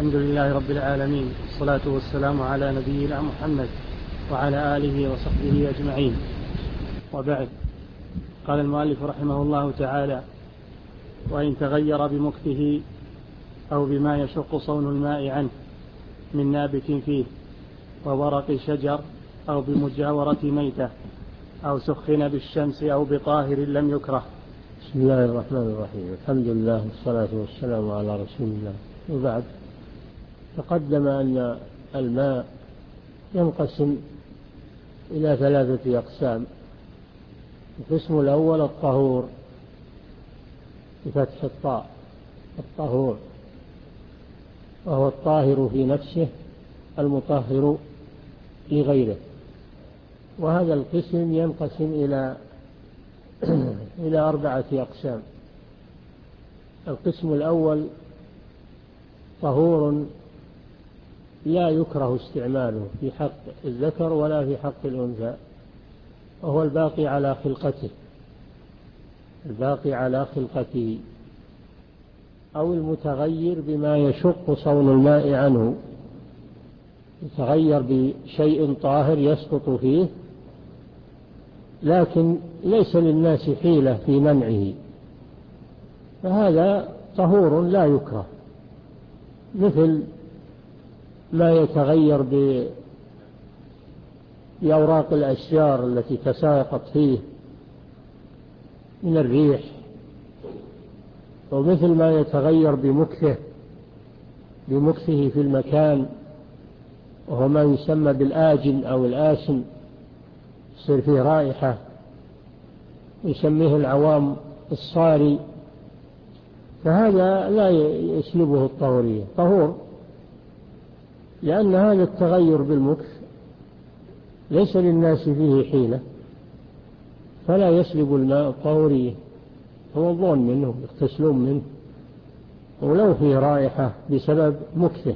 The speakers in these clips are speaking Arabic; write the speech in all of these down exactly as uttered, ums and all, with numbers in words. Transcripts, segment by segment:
الحمد لله رب العالمين، والصلاة والسلام على نبينا محمد وعلى آله وصحبه أجمعين، وبعد. قال المؤلف رحمه الله تعالى: وإن تغير بمكثه أو بما يشق صون الماء عنه من نابت فيه وورق شجر أو بمجاورة ميتة أو سخن بالشمس أو بطاهر لم يكره. بسم الله الرحمن الرحيم. الحمد لله والصلاة والسلام على رسول الله، وبعد. تقدم أن الماء ينقسم إلى ثلاثة أقسام. القسم الأول الطهور بفتح الطاء، الطهور، وهو الطاهر في نفسه المطهر في غيره. وهذا القسم ينقسم إلى إلى أربعة أقسام. القسم الأول طهور لا يكره استعماله في حق الذكر ولا في حق الأنثى، وهو الباقي على خلقته الباقي على خلقته أو المتغير بما يشق صون الماء عنه، يتغير بشيء طاهر يسقط فيه، لكن ليس للناس حيلة في منعه، فهذا طهور لا يكره، مثل ما يتغير بأوراق الأشجار التي تساقط فيه من الريح، ومثل ما يتغير بمكثه بمكثه في المكان، وهو ما يسمى بالآجن أو الآسن، يصير فيه رائحة، يسميه العوام الصاري، فهذا لا يسلبه الطهورية، طهور، لأن هذا التغير بالمكث ليس للناس فيه حيلة، فلا يسلب الماء الطهورية، هو ظن منه يغتسلون منه ولو فيه رائحة بسبب مكثه.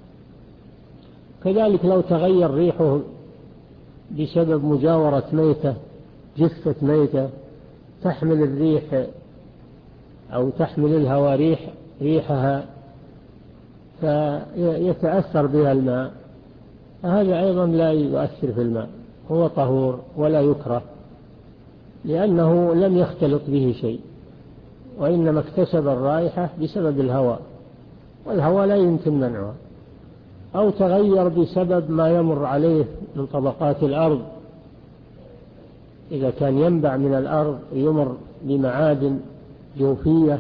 كذلك لو تغير ريحه بسبب مجاورة ميتة، جثة ميتة تحمل الريح أو تحمل الهواء ريح ريحها فيتأثر بها الماء، هذا أيضا لا يؤثر في الماء، هو طهور ولا يكره، لأنه لم يختلط به شيء، وإنما اكتسب الرائحة بسبب الهواء، والهواء لا يمكن منعه. أو تغير بسبب ما يمر عليه من طبقات الأرض، إذا كان ينبع من الأرض يمر بمعادن جوفية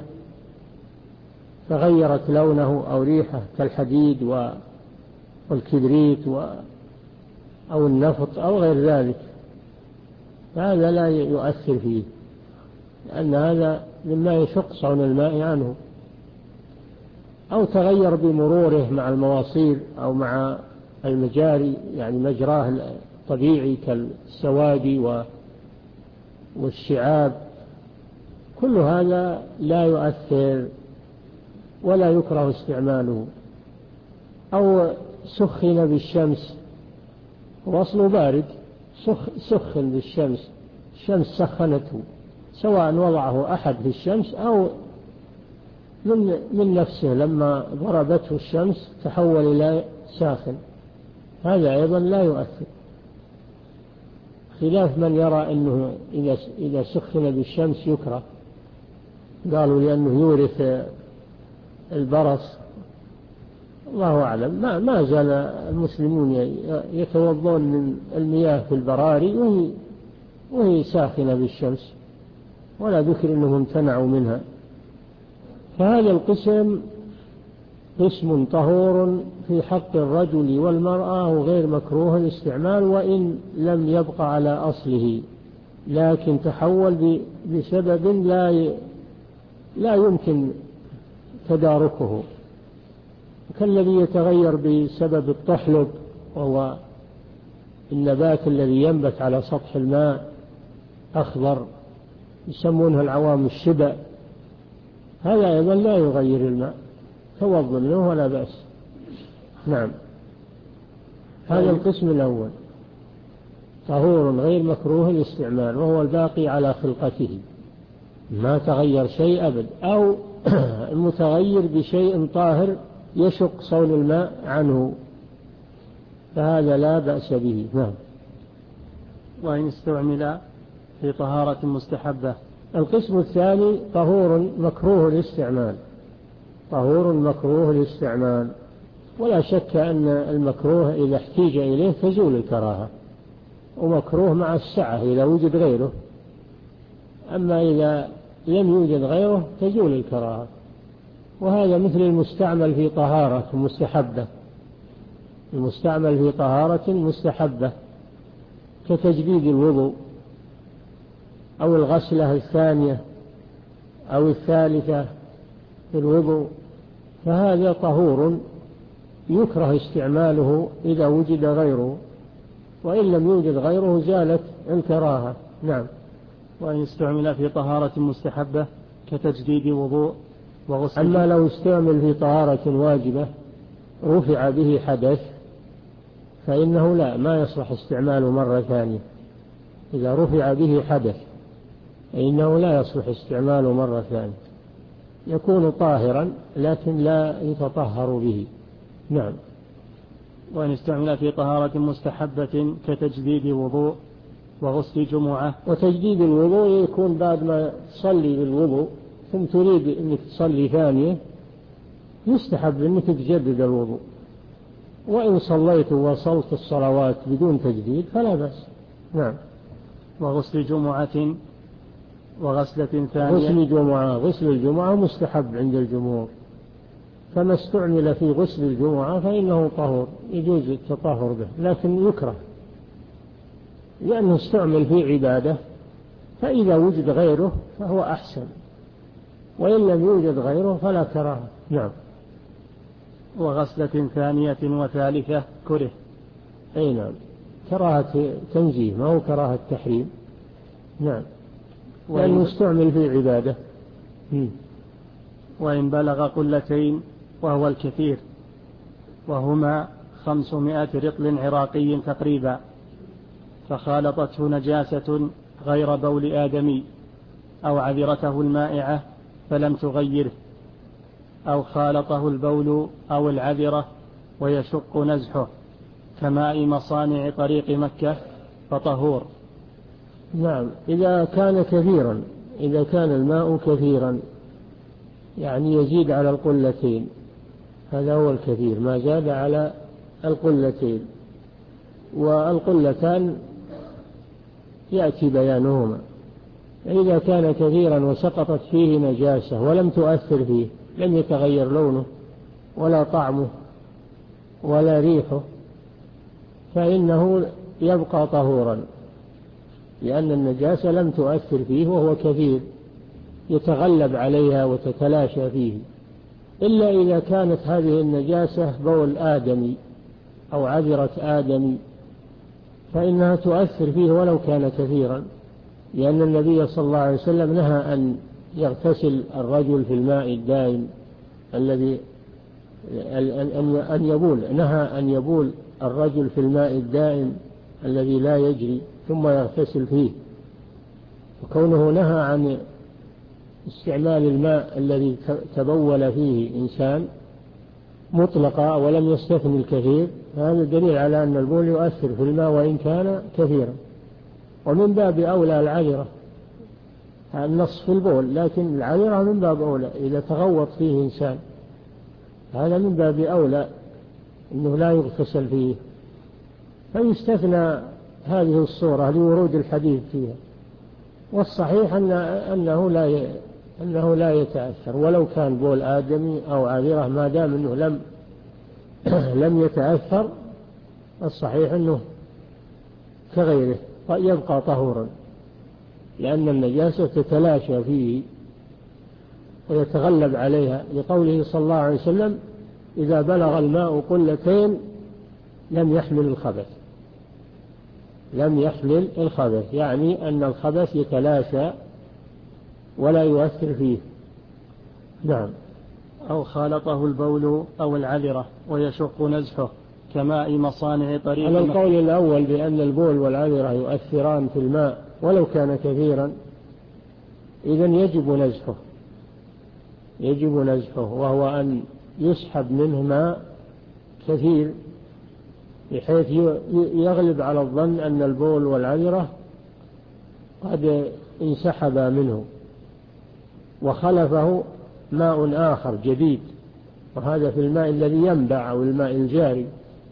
تغيرت لونه أو ريحه كالحديد والكبريت أو النفط أو غير ذلك، هذا لا يؤثر فيه، لأن هذا مما يشق صون الماء عنه. أو تغير بمروره مع المواصير أو مع المجاري، يعني مجراه الطبيعي كالسوادي والشعاب، كل هذا لا يؤثر ولا يكره استعماله. أو سخن بالشمس، وأصله بارد، سخن بالشمس، الشمس سخنته، سواء وضعه أحد في الشمس أو من, من نفسه لما ضربته الشمس تحول إلى ساخن، هذا أيضا لا يؤثر، خلاف من يرى أنه إذا, إذا سخن بالشمس يكره، قالوا لأنه يورث البرص. الله أعلم. ما, ما زال المسلمون يتوضون من المياه في البراري وهي, وهي ساخنة بالشمس، ولا ذكر أنهم امتنعوا منها. فهذا القسم قسم طهور في حق الرجل والمرأة وغير مكروه الاستعمال، وإن لم يبقى على أصله، لكن تحول بسبب لا لا يمكن تداركه، كالذي يتغير بسبب الطحلب، وهو النبات الذي ينبت على سطح الماء أخضر يسمونه العوام الشبا، هذا أيضا لا يغير الماء، توضأ منه ولا بأس. نعم. هذا القسم الأول طهور غير مكروه الاستعمال، وهو الباقي على خلقته، ما تغير شيء أبد. أو المتغير بشيء طاهر يشق صون الماء عنه، فهذا لا بأس به. نعم. وإن استعمل في طهارة مستحبة. القسم الثاني طهور مكروه الاستعمال، طهور مكروه الاستعمال، ولا شك أن المكروه إذا احتيج إليه تزول الكراهة، ومكروه مع السعة إذا وجد غيره، أما إذا لم يوجد غيره تزول الكراهة. وهذا مثل المستعمل في طهارة مستحبة، المستعمل في طهارة مستحبة كتجديد الوضوء أو الغسلة الثانية أو الثالثة في الوضوء، فهذا طهور يكره استعماله إذا وجد غيره، وإن لم يوجد غيره زالت الكراهة. نعم. وإن استعمل في طهارة مستحبة كتجديد وضوء وغسل. أما لو استعمل في طهارة واجبة رفع به حدث فإنه لا ما يصلح استعماله مرة ثانية. إذا رفع به حدث فإنه لا يصلح استعماله مرة ثانية، يكون طاهرا لكن لا يتطهر به. نعم. وإن استعمل في طهارة مستحبة كتجديد وضوء وغسل جمعة. وتجديد الوضوء يكون بعد ما تصلي بالوضوء ثم تريد أنك تصلي ثانية، يستحب أنك تجدد الوضوء، وإن صليت ووصلت الصلوات بدون تجديد فلا بأس. نعم. وغسل جمعة وغسلة ثانية. غسل جمعة، غسل الجمعة مستحب عند الجمهور، فما استعمل في غسل الجمعة فإنه طهور يجوز التطهر به، لكن يكره لأنه استعمل في عبادة، فإذا وجد غيره فهو أحسن، وإن لم يوجد غيره فلا كراهة. نعم. وغسلة ثانية وثالثة كره. أي نعم، كراهة تنزيه ما هو كراهة تحريم. نعم. لأنه استعمل في عبادة. وإن بلغ قلتين وهو الكثير، وهما خمسمائة رطل عراقي تقريبا، فخالطته نجاسة غير بول آدمي أو عذرته المائعة فلم تغيره، أو خالطه البول أو العذرة ويشق نزحه كماء مصانع طريق مكة فطهور. نعم. إذا كان كثيرا، إذا كان الماء كثيرا يعني يزيد على القلتين، هذا هو الكثير، ما زاد على القلتين. والقلتان يأتي بيانهما. إذا كان كثيرا وسقطت فيه نجاسة ولم تؤثر فيه، لم يتغير لونه ولا طعمه ولا ريحه، فإنه يبقى طهورا، لأن النجاسة لم تؤثر فيه وهو كثير يتغلب عليها وتتلاشى فيه. إلا إذا كانت هذه النجاسة بول آدمي أو عذرة آدمي فإنها تؤثر فيه ولو كان كثيرا، لأن النبي صلى الله عليه وسلم نهى أن يغتسل الرجل في الماء الدائم الذي أن يبول، نهى أن يبول الرجل في الماء الدائم الذي لا يجري ثم يغتسل فيه. وكونه نهى عن استعمال الماء الذي تبول فيه إنسان مطلقا ولم يستثني الكثير، هذا دليل على أن البول يؤثر في الماء وإن كان كثيرا. ومن باب أولى العذرة، النص في البول، لكن العذرة من باب أولى إذا تغوط فيه إنسان، هذا من باب أولى أنه لا يغتسل فيه، فيستثنى هذه الصورة لورود الحديث فيها. والصحيح أن أنه لا أنه لا يتأثر ولو كان بول آدمي أو عذرة، ما دام أنه لم لم يتأثر، الصحيح أنه كغيره يبقى طهورا، لأن النجاسة تتلاشى فيه ويتغلب عليها، لقوله صلى الله عليه وسلم: إذا بلغ الماء قلتين لم يحمل الخبث. لم يحمل الخبث يعني أن الخبث يتلاشى ولا يؤثر فيه. نعم. أو خالطه البول أو العذرة ويشق نزحه كماء مصانع طريق. على القول الأول بأن البول والعذرة يؤثران في الماء ولو كان كثيرا، إذن يجب نزحه، يجب نزحه، وهو أن يسحب منه ماء كثير بحيث يغلب على الظن أن البول والعذرة قد انسحبا منه وخلفه ماء آخر جديد، وهذا في الماء الذي ينبع أو الماء الجاري،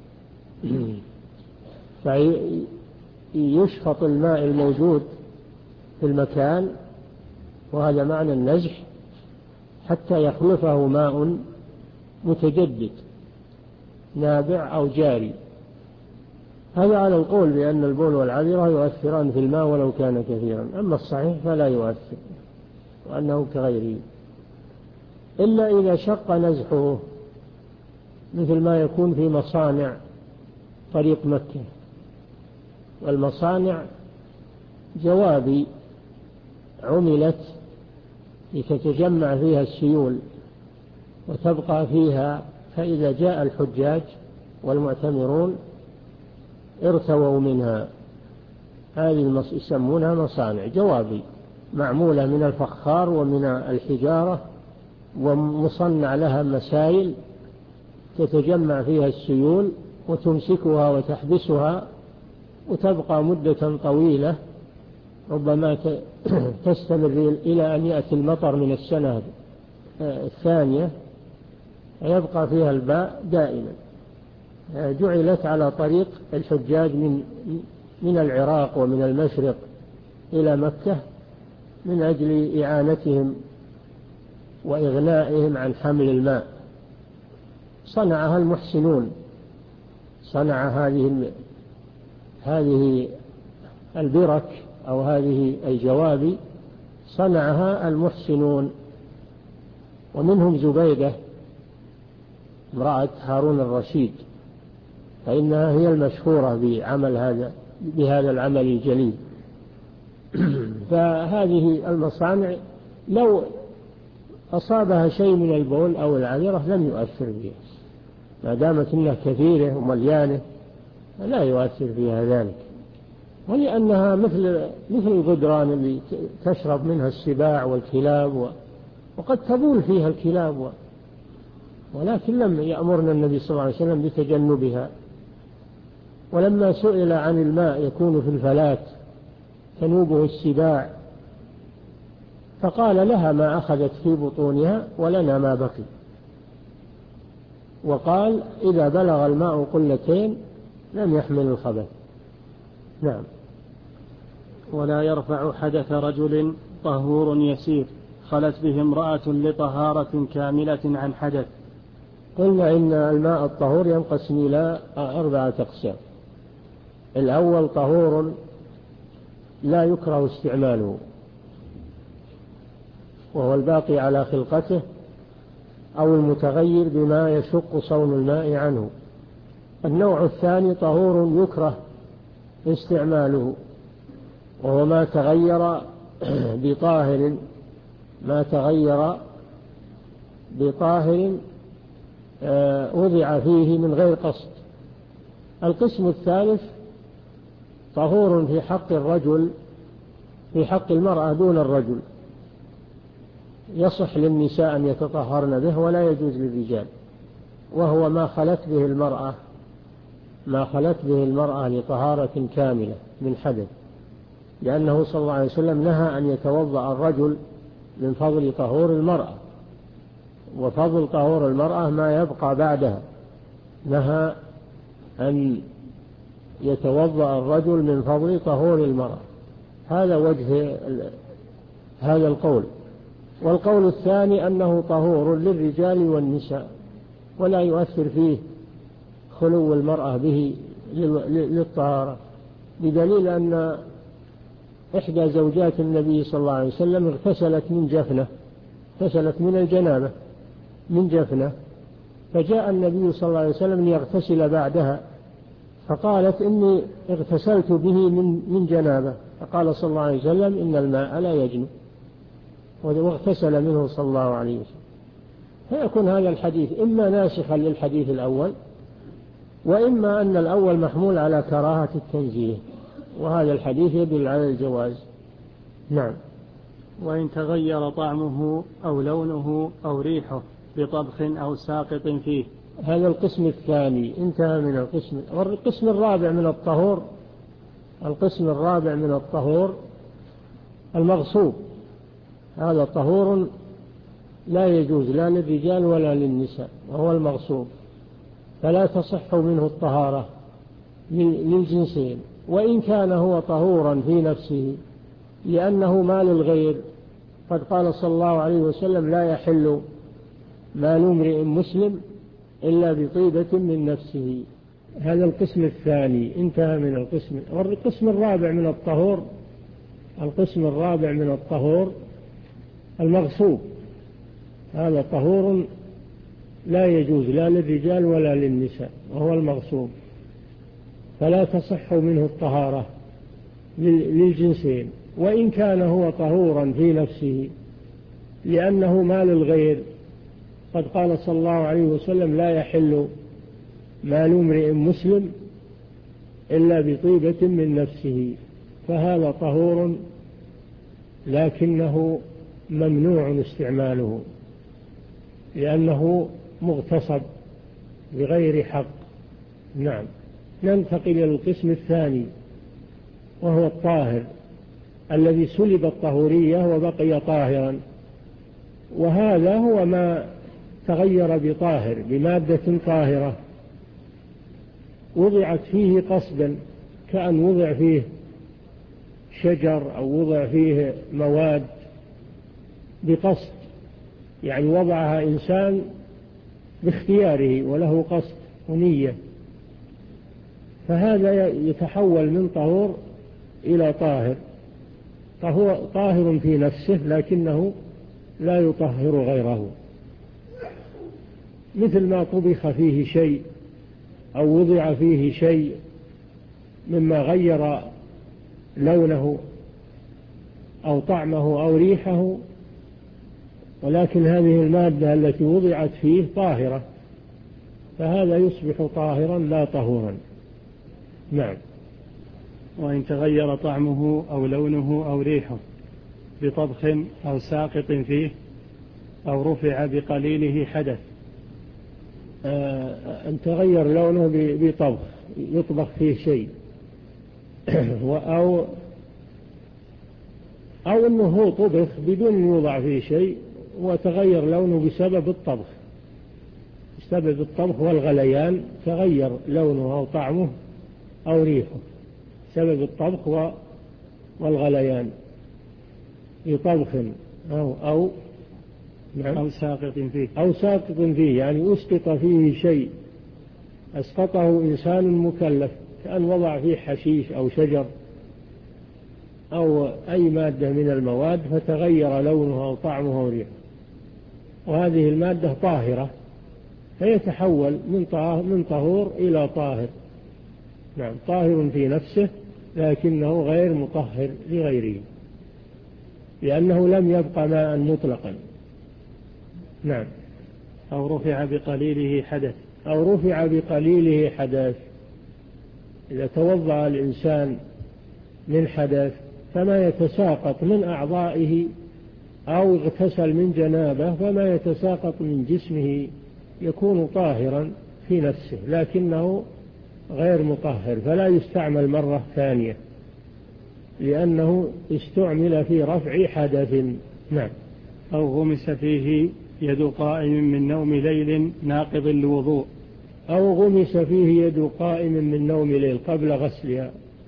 فيشفط الماء الموجود في المكان، وهذا معنى النزح، حتى يخلفه ماء متجدد نابع أو جاري. هذا على القول بأن البول والعذرة يؤثران في الماء ولو كان كثيرا، أما الصحيح فلا يؤثر وأنه كغيره، إلا إذا شق نزحه، مثل ما يكون في مصانع طريق مكة، والمصانع جوابي عملت لتتجمع فيها السيول وتبقى فيها، فإذا جاء الحجاج والمعتمرون ارتووا منها. هذه يسمونها مصانع جوابي، معمولة من الفخار ومن الحجارة، ومصنع لها مسائل تتجمع فيها السيول وتمسكها وتحبسها، وتبقى مدة طويلة، ربما تستمر إلى أن يأتي المطر من السنة الثانية، يبقى فيها الماء دائما. جعلت على طريق الحجاج من من العراق ومن المشرق إلى مكة من أجل إعانتهم وإغنائهم عن حمل الماء. صنعها المحسنون، صنع هذه هذه البرك أو هذه الجوابي صنعها المحسنون، ومنهم زبيدة امرأة هارون الرشيد، فإنها هي المشهورة بعمل هذا بهذا العمل الجليل. فهذه المصانع لو أصابها شيء من البول أو العذرة لم يؤثر بها، ما دامت إنها كثيرة ومليانة لا يؤثر فيها ذلك، ولأنها مثل مثل الغدران اللي تشرب منها السباع والكلاب، و... وقد تبول فيها الكلاب، و... ولكن لم يأمرنا النبي صلى الله عليه وسلم بتجنبها. ولما سئل عن الماء يكون في الفلات تنوبه السباع، فقال لها ما أخذت في بطونها ولنا ما بقي، وقال إذا بلغ الماء قلتين لم يحمل الخبث. نعم. ولا يرفع حدث رجل طهور يسير خلت به امرأة لطهارة كاملة عن حدث. قلنا إن الماء الطهور ينقسم إلى أربعة أقسام. الأول طهور لا يكره استعماله، وهو الباقي على خلقته أو المتغير بما يشق صون الماء عنه. النوع الثاني طهور يكره استعماله، وهو ما تغير بطاهر ما تغير بطاهر وضع فيه من غير قصد. القسم الثالث طهور في حق الرجل في حق المرأة دون الرجل، يصح للنساء أن يتطهرن به ولا يجوز للرجال، وهو ما خلت به المرأة ما خلت به المرأة لطهارة كاملة من حدث، لأنه صلى الله عليه وسلم نهى أن يتوضأ الرجل من فضل طهور المرأة، وفضل طهور المرأة ما يبقى بعدها. نهى أن يتوضأ الرجل من فضل طهور المرأة. هذا وجه هذا القول. والقول الثاني أنه طهور للرجال والنساء ولا يؤثر فيه خلو المرأة به للطهارة، بدليل أن إحدى زوجات النبي صلى الله عليه وسلم اغتسلت من جفنة اغتسلت من الجنابة من جفنة، فجاء النبي صلى الله عليه وسلم ليغتسل بعدها، فقالت إني اغتسلت به من من جنابة، فقال صلى الله عليه وسلم إن الماء لا يجنب، واغتسل منه صلى الله عليه وسلم. فيكون هذا الحديث إما ناسخا للحديث الأول، وإما أن الأول محمول على كراهة التنزيه، وهذا الحديث يدل على الجواز. نعم. وإن تغير طعمه أو لونه أو ريحه بطبخ أو ساقط فيه. هذا القسم الثاني انتهى من القسم. والقسم الرابع من الطهور القسم الرابع من الطهور المغصوب. هذا طهور لا يجوز لا للرجال ولا للنساء، وهو المغصوب، فلا تصح منه الطهارة للجنسين، وإن كان هو طهورا في نفسه لأنه مال الغير. قد قال صلى الله عليه وسلم: لا يحل مال امرئ مسلم إلا بطيبة من نفسه. هذا القسم الثاني انتهى من القسم. والقسم الرابع من الطهور القسم الرابع من الطهور المغصوب. هذا طهور لا يجوز لا للرجال ولا للنساء، وهو المغصوب، فلا تصح منه الطهارة للجنسين، وإن كان هو طهورا في نفسه لأنه مال الغير. قد قال صلى الله عليه وسلم: لا يحل مال امرئ مسلم إلا بطيبة من نفسه. فهذا طهور لكنه ممنوع استعماله لأنه مغتصب بغير حق. نعم. ننتقل إلى القسم الثاني، وهو الطاهر الذي سلب الطهورية وبقي طاهرا، وهذا هو ما تغير بطاهر بمادة طاهرة وضعت فيه قصدا، كأن وضع فيه شجر أو وضع فيه مواد بقصد، يعني وضعها إنسان باختياره وله قصد ونية، فهذا يتحول من طهور إلى طاهر. فهو طاهر في نفسه لكنه لا يطهر غيره، مثل ما طبخ فيه شيء أو وضع فيه شيء مما غير لونه أو طعمه أو ريحه، ولكن هذه المادة التي وضعت فيه طاهرة، فهذا يصبح طاهرا لا طهورا. نعم. وإن تغير طعمه أو لونه أو ريحه بطبخ أو ساقط فيه أو رفع بقليله حدث. أن تغير لونه بطبخ يطبخ فيه شيء أو أو أنه هو طبخ بدون يوضع فيه شيء وتغير لونه بسبب الطبخ، بسبب الطبخ والغليان تغير لونه أو طعمه أو ريحه بسبب الطبخ والغليان بطبخ أو أو نعم أو ساقط فيه أو ساقط فيه، يعني أسقط فيه شيء، أسقطه إنسان مكلف، كأن وضع فيه حشيش أو شجر أو أي مادة من المواد فتغير لونه أو طعمه أو ريحه، وهذه المادة طاهرة فيتحول من طهور إلى طاهر. نعم. طاهر في نفسه لكنه غير مطهر لغيره لأنه لم يبقى ماء مطلقا. نعم. أو رفع بقليله حدث أو رفع بقليله حدث. إذا توضأ الإنسان من حدث فما يتساقط من أعضائه أو اغتسل من جنابه فما يتساقط من جسمه يكون طاهرا في نفسه لكنه غير مطهر، فلا يستعمل مرة ثانية لأنه استعمل في رفع حدث. نعم. أو غمس فيه يد قائم من نوم ليل ناقض الوضوء. أو غمس فيه يد قائم من نوم ليل قبل غسلها،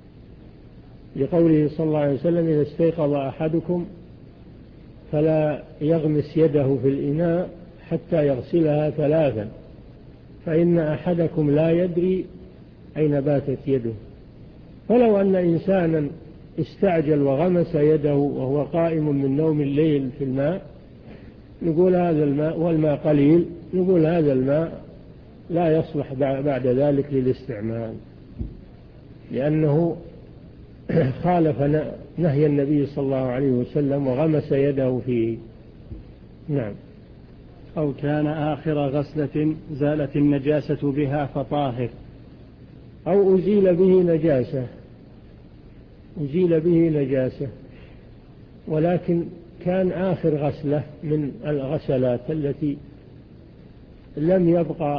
لقوله صلى الله عليه وسلم: إذا استيقظ أحدكم فلا يغمس يده في الإناء حتى يغسلها ثلاثا، فإن أحدكم لا يدري أين باتت يده. فلو أن إنسانا استعجل وغمس يده وهو قائم من نوم الليل في الماء، نقول هذا الماء والماء قليل، نقول هذا الماء لا يصلح بعد ذلك للاستعمال لأنه خالف نهي النبي صلى الله عليه وسلم وغمس يده فيه. نعم. أو كان آخر غسلة زالت النجاسة بها فطاهر. أو أزيل به نجاسة أزيل به نجاسة ولكن كان آخر غسلة من الغسلات التي لم يبقى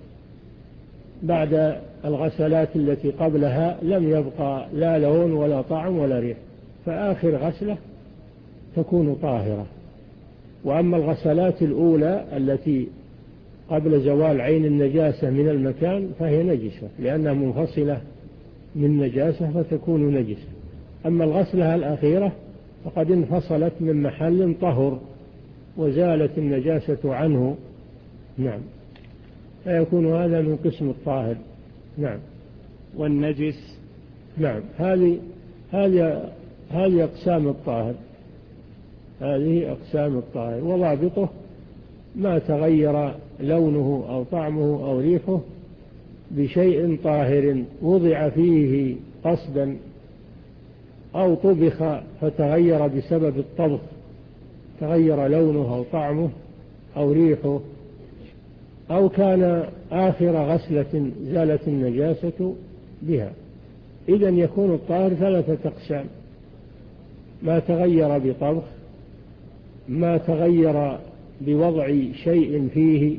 بعد الغسلات التي قبلها لم يبقى لا لون ولا طعم ولا ريح، فآخر غسلة تكون طاهرة. وأما الغسلات الأولى التي قبل زوال عين النجاسة من المكان فهي نجسة لأنها منفصلة من نجاسة فتكون نجسة. أما الغسلة الأخيرة فقد انفصلت من محل طهر وزالت النجاسة عنه. نعم، فيكون هذا من قسم الطاهر. نعم. والنجس. نعم، هذه هذه هذه أقسام الطاهر، هذه أقسام الطاهر، وضابطه ما تغير لونه أو طعمه أو ريحه بشيء طاهر وضع فيه قصدا أو طبخ فتغير بسبب الطبخ، تغير لونه أو طعمه أو ريحه، أو كان آخر غسلة زالت النجاسة بها. إذن يكون الطاهر ثلاثة أقسام: ما تغير بطبخ، ما تغير بوضع شيء فيه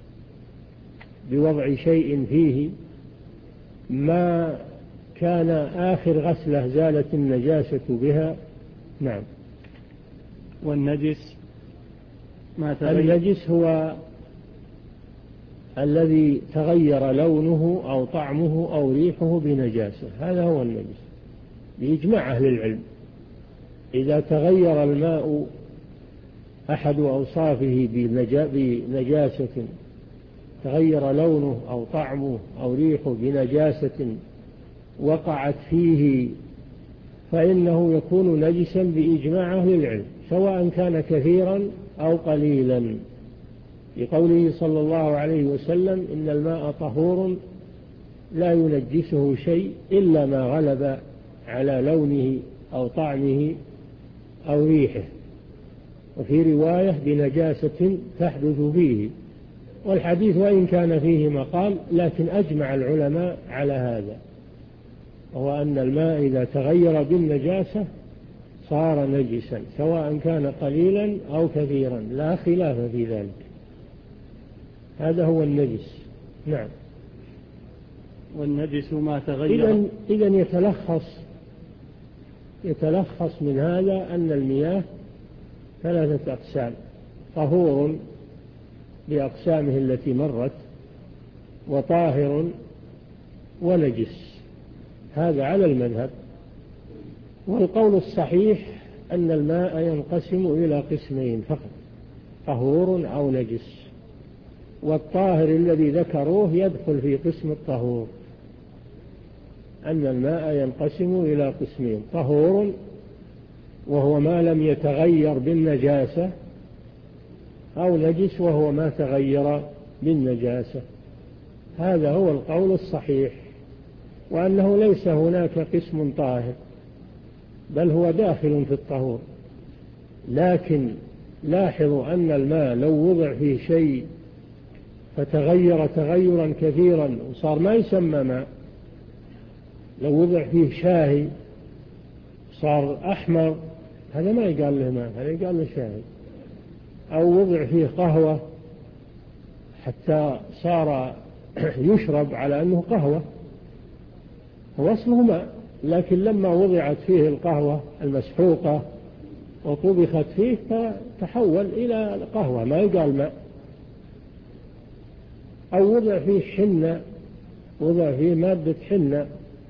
بوضع شيء فيه ما كان آخر غسلة زالت النجاسة بها. نعم. والنجس ما تغير. النجس هو الذي تغير لونه أو طعمه أو ريحه بنجاسة، هذا هو النجس بإجماع أهل العلم. إذا تغير الماء أحد أوصافه بنجاسة، تغير لونه أو طعمه أو ريحه بنجاسة وقعت فيه، فإنه يكون نجسا بإجماع أهل العلم سواء كان كثيرا أو قليلا، لقوله صلى الله عليه وسلم: إن الماء طهور لا ينجسه شيء إلا ما غلب على لونه أو طعمه أو ريحه. وفي رواية: بنجاسة تحدث فيه. والحديث وإن كان فيه مقال لكن أجمع العلماء على هذا، وهو أن الماء إذا تغير بالنجاسة صار نجسا سواء كان قليلا أو كثيرا، لا خلاف في ذلك. هذا هو النجس. نعم. والنجس ما تغير. إذن, إذن يتلخص يتلخص من هذا أن المياه ثلاثة أقسام: طهور بأقسامه التي مرت، وطاهر، ونجس. هذا على المذهب. والقول الصحيح أن الماء ينقسم إلى قسمين فقط: طهور أو نجس. والطاهر الذي ذكروه يدخل في قسم الطهور، أن الماء ينقسم إلى قسمين: طهور وهو ما لم يتغير بالنجاسة، أو نجس وهو ما تغير بالنجاسة. هذا هو القول الصحيح، وأنه ليس هناك قسم طاهر بل هو داخل في الطهور. لكن لاحظوا أن الماء لو وضع فيه شيء فتغير تغيرا كثيرا وصار ما يسمى ماء، لو وضع فيه شاهي صار أحمر، هذا ما يقال له ماء، هذا يقال له شاهي. أو وضع فيه قهوة حتى صار يشرب على أنه قهوة، هو أصله ماء، لكن لما وضعت فيه القهوة المسحوقة وطبخت فيه فتحول إلى قهوة، ما يقال ماء. أو وضع فيه حنة، وضع فيه مادة حنة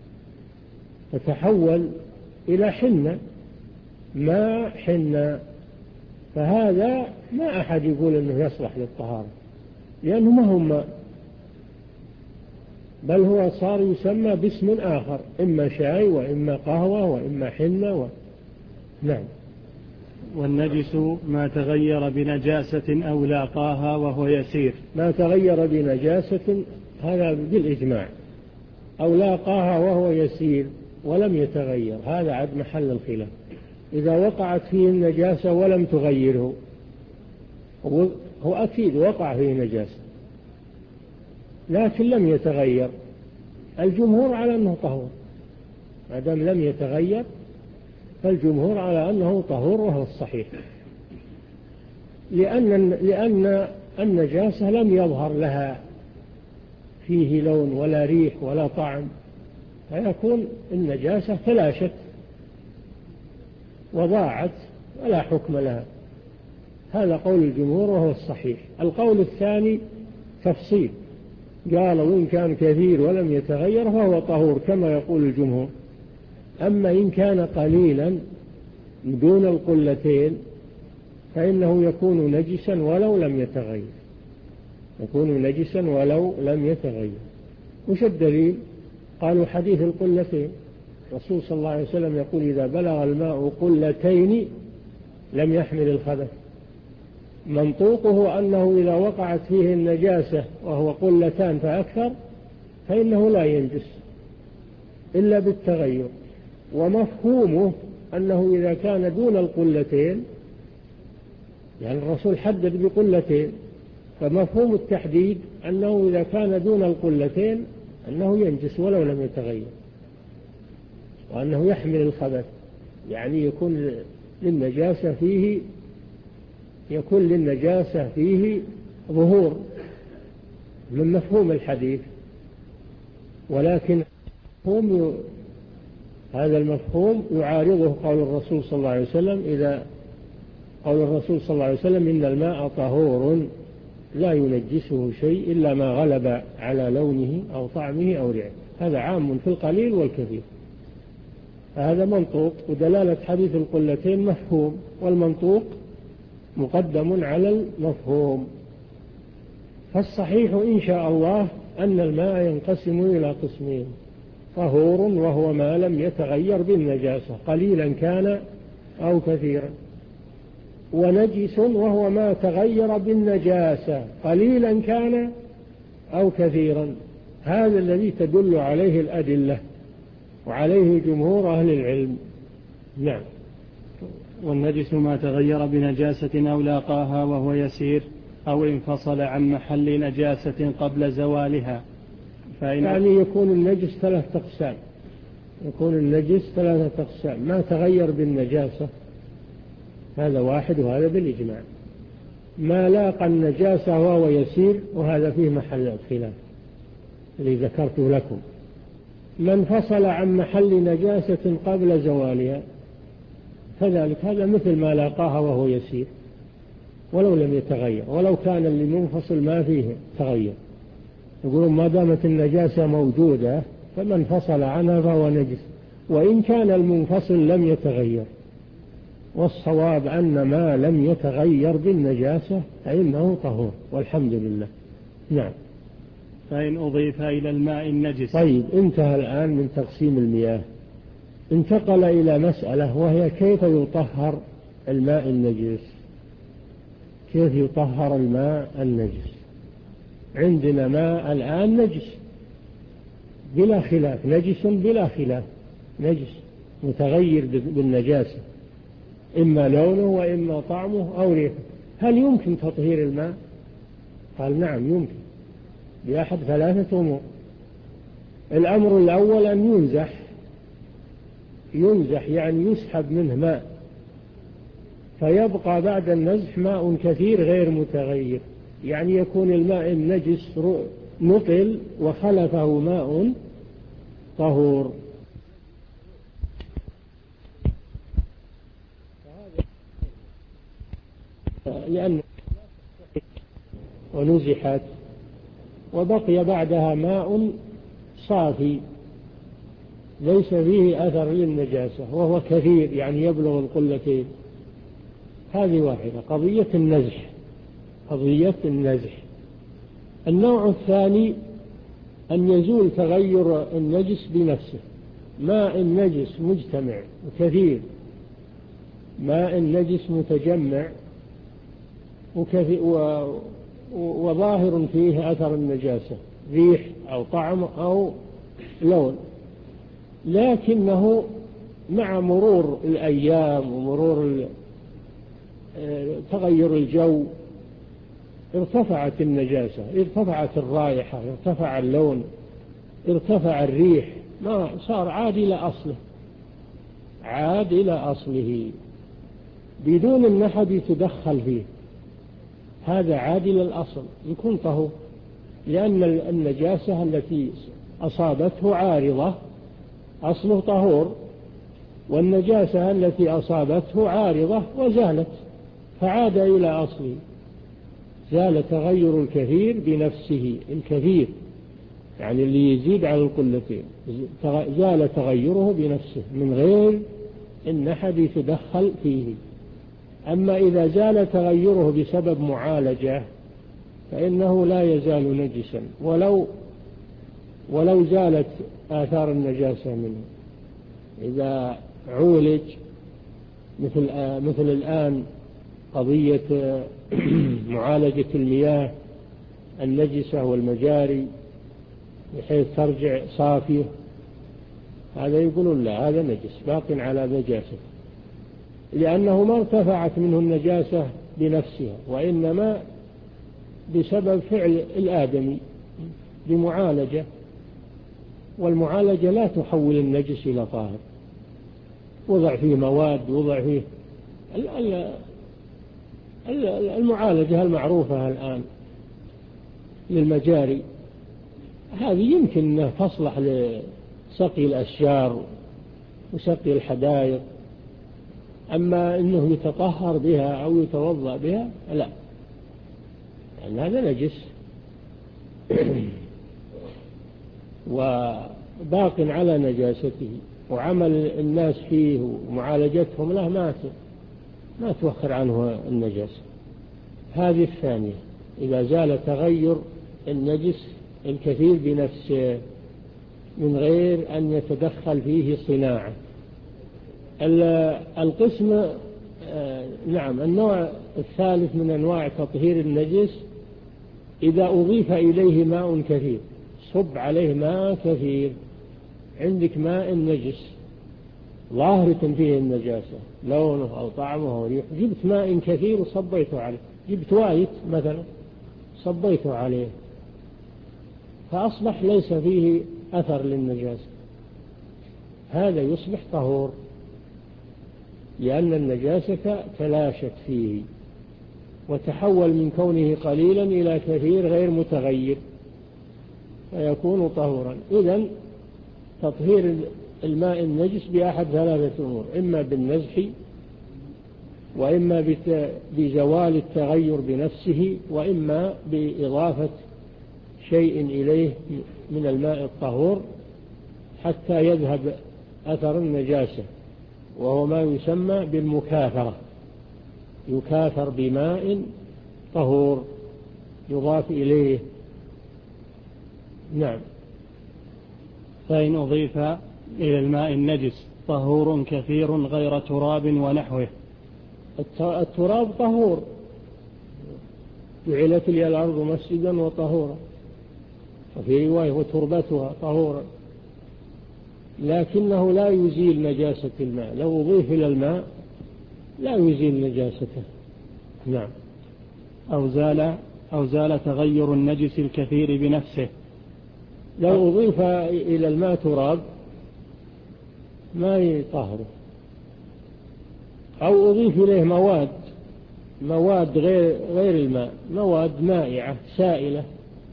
فتحول إلى حنة، ماء حنة، فهذا ما أحد يقول أنه يصلح للطهارة لأنه ما هو ماء، بل هو صار يسمى باسم آخر: إما شاي وإما قهوة وإما حنة و... نعم. والنجس ما تغير بنجاسة أو لاقاها وهو يسير. ما تغير بنجاسة هذا بالإجماع، أو لاقاها وهو يسير ولم يتغير، هذا عد محل الخلاف. إذا وقعت فيه النجاسة ولم تغيره، هو أكيد وقع فيه نجاسة لكن لم يتغير، الجمهور على أنه طهور، ما دام لم يتغير فالجمهور على أنه طهور، وهو الصحيح، لأن, لأن النجاسة لم يظهر لها فيه لون ولا ريح ولا طعم، فيكون النجاسة تلاشت وضاعت ولا حكم لها. هذا قول الجمهور وهو الصحيح. القول الثاني تفصيل، قالوا إن كان كثير ولم يتغير فهو طهور كما يقول الجمهور، أما إن كان قليلا دون القلتين فإنه يكون نجسا ولو لم يتغير، يكون نجسا ولو لم يتغير. وش الدليل؟ قالوا حديث القلتين، الرسول صلى الله عليه وسلم يقول إذا بلغ الماء قلتين لم يحمل الخبث. منطوقه أنه إذا وقعت فيه النجاسة وهو قلتان فأكثر فإنه لا ينجس إلا بالتغير، ومفهومه أنه إذا كان دون القلتين، يعني الرسول حدد بقلتين، فمفهوم التحديد أنه إذا كان دون القلتين أنه ينجس ولو لم يتغير، وأنه يحمل الخبث، يعني يكون للنجاسة فيه يكون للنجاسة فيه ظهور من مفهوم الحديث. ولكن مفهوم هذا المفهوم يعارضه قول الرسول صلى الله عليه وسلم إذا قول الرسول صلى الله عليه وسلم إن الماء طهور لا ينجسه شيء إلا ما غلب على لونه أو طعمه أو ريحه. هذا عام في القليل والكثير. هذا منطوق، ودلالة حديث القلتين مفهوم، والمنطوق مقدم على المفهوم. فالصحيح إن شاء الله أن الماء ينقسم إلى قسمين: طهور وهو ما لم يتغير بالنجاسة قليلا كان أو كثيرا، ونجس وهو ما تغير بالنجاسة قليلا كان أو كثيرا. هذا الذي تدل عليه الأدلة وعليه جمهور أهل العلم. نعم. والنجس ما تغير بنجاسة أو لاقاها وهو يسير أو انفصل عن محل نجاسة قبل زوالها. فإن يعني يكون النجس ثلاثة أقسام، يكون النجس ثلاثة أقسام: ما تغير بالنجاسة هذا واحد وهذا بالإجماع، ما لاقى النجاسة وهو يسير وهذا فيه محل خلاف الذي ذكرته لكم، ما انفصل عن محل نجاسة قبل زوالها كذلك، هذا مثل ما لاقاها وهو يسير ولو لم يتغير، ولو كان اللي منفصل ما فيه تغير. يقولون ما دامت النجاسة موجودة فمن انفصل عنها فهو نجس وإن كان المنفصل لم يتغير. والصواب أن ما لم يتغير بالنجاسة فإنه طهور والحمد لله. نعم. فإن أضيف إلى الماء النجس. طيب، انتهى الآن من تقسيم المياه، انتقل إلى مسألة وهي كيف يطهر الماء النجس. كيف يطهر الماء النجس؟ عندنا ماء الآن نجس بلا خلاف، نجس بلا خلاف، نجس متغير بالنجاسة، إما لونه وإما طعمه أو ريحه. هل يمكن تطهير الماء؟ قال نعم يمكن بأحد ثلاثة أمور. الأمر الأول أن ينزح، ينزح يعني يسحب منه ماء فيبقى بعد النزح ماء كثير غير متغير، يعني يكون الماء النجس نقل وخلفه ماء طهور. لأن ونزحت وبقي بعدها ماء صافي ليس فيه أثر للنجاسة وهو كثير يعني يبلغ القلتين. هذه واحدة، قضية النزح، قضية النزح. النوع الثاني أن يزول تغير النجس بنفسه، ماء النجس مجتمع وكثير، ماء النجس متجمع وظاهر فيه أثر النجاسة، ريح أو طعم أو لون، لكنه مع مرور الأيام ومرور تغير الجو ارتفعت النجاسة، ارتفعت الرائحة، ارتفع اللون، ارتفع الريح، ما صار عاد إلى أصله، عاد إلى أصله بدون أن أحد يتدخل فيه. هذا عادل الأصل يكون طهور، لأن النجاسة التي أصابته عارضة أصله طهور، والنجاسة التي أصابته عارضة وزالت فعاد إلى أصله. زال تغير الكثير بنفسه، الكثير يعني اللي يزيد على القلتين زال تغيره بنفسه من غير إن أحد يتدخل فيه. أما إذا زال تغيره بسبب معالجة فإنه لا يزال نجسا ولو ولو زالت آثار النجاسة منه. إذا عولج مثل مثل الآن قضية معالجة المياه النجسة والمجاري بحيث ترجع صافية، هذا يقولون لا، هذا نجس باق على نجاسته، لأنه ما ارتفعت منه النجاسة بنفسها، وإنما بسبب فعل الآدمي بمعالجة، والمعالجة لا تحول النجس إلى طاهر. وضع فيه مواد، وضع فيه المعالجة المعروفة الآن للمجاري، هذه يمكن أن تصلح لسقي الأشجار وسقي الحدائق، أما أنه يتطهر بها أو يتوضأ بها لا، يعني هذا نجس وباق على نجاسته، وعمل الناس فيه ومعالجتهم له ما ما توخر عنه النجاسة. هذه الثانية إذا زال تغير النجس الكثير بنفسه من غير أن يتدخل فيه صناعة. القسم نعم النوع الثالث من أنواع تطهير النجس إذا أضيف إليه ماء كثير، صب عليه ماء كثير، عندك ماء نجس ظاهرة فيه النجاسة لونه أو طعمه أو ريحه، جبت ماء كثير وصبيته عليه، جبت وايت مثلا صبيته عليه فأصبح ليس فيه أثر للنجاسة، هذا يصبح طهور لأن النجاسة تلاشت فيه وتحول من كونه قليلا إلى كثير غير متغير فيكون طهورا. إذن تطهير الماء النجس بأحد ثلاثة أمور، إما بالنزح، وإما بزوال التغير بنفسه، وإما بإضافة شيء إليه من الماء الطهور حتى يذهب أثر النجاسة، وهو ما يسمى بالمكاثرة، يكاثر بماء طهور يضاف إليه. نعم. فإن أضيف إلى الماء النجس طهور كثير غير تراب ونحوه. التراب طهور، جعلت لي الأرض مسجدا وطهورا، وفي رواية وتربتها طهورا، لكنه لا يزيل نجاسة الماء، لو أضيف إلى الماء لا يزيل نجاسته. نعم. أو زال أو زال تغير النجس الكثير بنفسه، لو أضيف إلى الماء تراب ما يطهره، أو أضيف إليه مواد مواد غير غير الماء، مواد مائعة سائلة،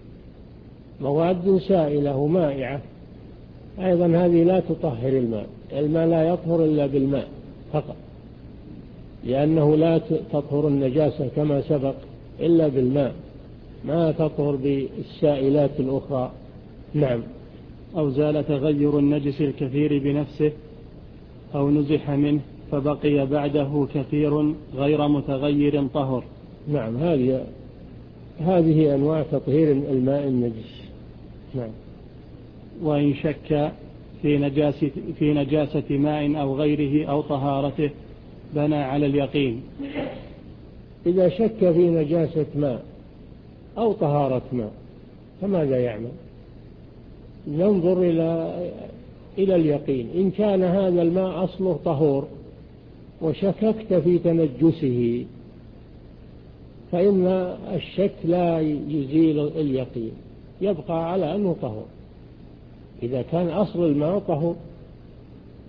مواد سائلة ومائعة أيضا هذه لا تطهر الماء. الماء لا يطهر إلا بالماء فقط، لأنه لا تطهر النجاسة كما سبق إلا بالماء، ما تطهر بالسائلات الأخرى. نعم. أو زال تغير النجس الكثير بنفسه أو نزح منه فبقي بعده كثير غير متغير طهر. نعم. هذه هذه أنواع تطهير الماء النجس. نعم. وإن شك في نجاسة, في نجاسة ماء أو غيره أو طهارته بنى على اليقين. إذا شك في نجاسة ماء أو طهارة ماء فماذا يعمل؟ ينظر إلى إلى اليقين. إن كان هذا الماء أصله طهور وشككت في تنجسه فإن الشك لا يزيل اليقين، يبقى على أنه طهور إذا كان أصل الماء طهور،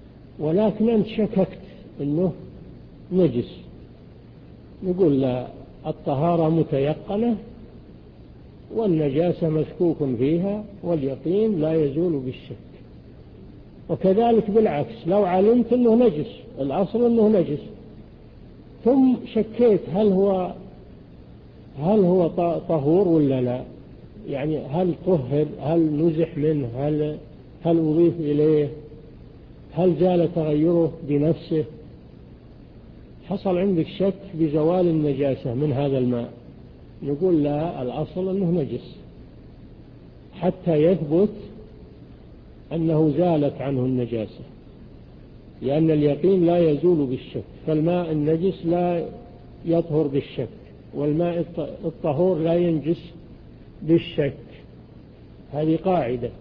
ولكن أنت شككت أنه نجس، نقول لا، الطهارة متيقنة والنجاسة مشكوك فيها، واليقين لا يزول بالشك. وكذلك بالعكس، لو علمت أنه نجس، الأصل أنه نجس، ثم شكيت هل هو هل هو طهور ولا لا، يعني هل طهر، هل نزح منه، هل هل أضيف إليه، هل زال تغيره بنفسه، حصل عندك شك بزوال النجاسة من هذا الماء، نقول لا، الأصل أنه نجس حتى يثبت أنه زالت عنه النجاسة، لأن اليقين لا يزول بالشك، فالماء النجس لا يطهر بالشك، والماء الطهور لا ينجس بالشك. هذه قاعدة،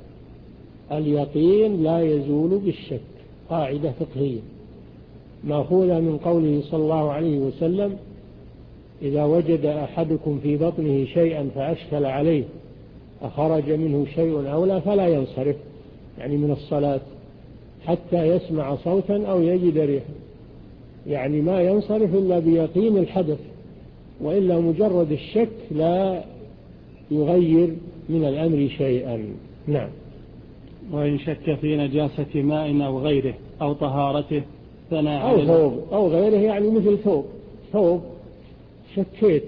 اليقين لا يزول بالشك، قاعدة فقهية مأخوذة من قوله صلى الله عليه وسلم: إذا وجد أحدكم في بطنه شيئا فأشكل عليه أخرج منه شيء أو لا فلا ينصرف، يعني من الصلاة، حتى يسمع صوتا أو يجد ريحا، يعني ما ينصرف إلا بيقين الحدث، وإلا مجرد الشك لا يغير من الأمر شيئا. نعم. وإن شك في نجاسة ماء أو غيره أو طهارته ثنى أو ثوب أو غيره، يعني مثل ثوب ثوب شكيت،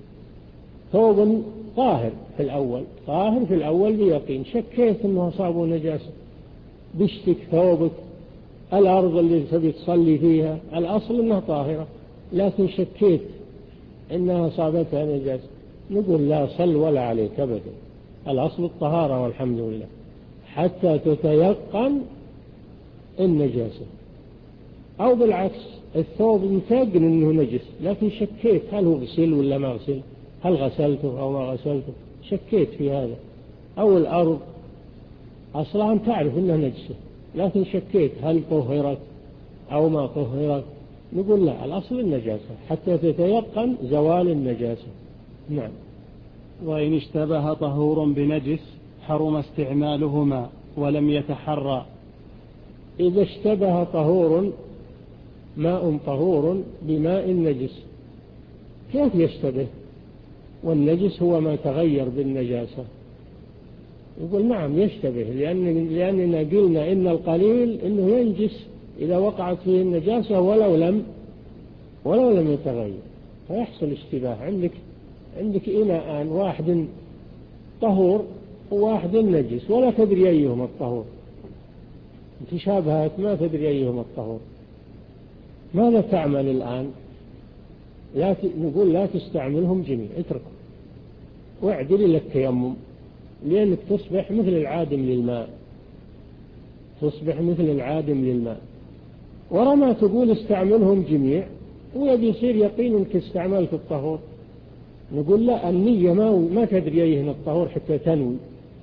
ثوب طاهر في الأول، طاهر في الأول بيقين، شكيت أنه أصابه نجاسة، بشتك ثوبك، الأرض اللي تبي تصلي فيها الأصل أنها طاهرة، لكن شكيت أنها أصابتها نجاسة، نقول لا صل ولا عليك أبدا، الأصل الطهارة والحمد لله، حتى تتيقن النجاسة. أو بالعكس، الثوب متيقن أنه نجس، لكن شكيت هل هو غسل ولا ما غسل، هل غسلته أو ما غسلته، شكيت في هذا. أو الأرض أصلا تعرف أنها نجسة، لكن شكيت هل طهرت أو ما طهرت، نقول لا، الأصل النجاسة حتى تتيقن زوال النجاسة. نعم. وإن اشتبه طهور بنجس حرم استعمالهما ولم يتحرى. إذا اشتبه طهور، ماء طهور بماء نجس، كيف يشتبه؟ والنجس هو ما تغير بالنجاسة. يقول نعم يشتبه، لأن لأننا قلنا إن القليل إنه ينجس إذا وقعت فيه النجاسة ولو لم ولو لم يتغير، فيحصل اشتباه. عندك عندك إناء، واحد طهور وواحد نجس، ولا تدري أيهما الطهور، متشابهات ما تدري أيهما الطهور، ماذا تعمل الآن؟ لا ت... نقول لا تستعملهم جميع، اتركهم واعدل إلى التيمم، لأنك تصبح مثل العادم للماء، تصبح مثل العادم للماء. ورا ما تقول استعملهم جميع ويبي يصير يقين انك استعملت الطهور، نقول لا، النية ما, ما تدري أيهن الطهور حتى تنوي،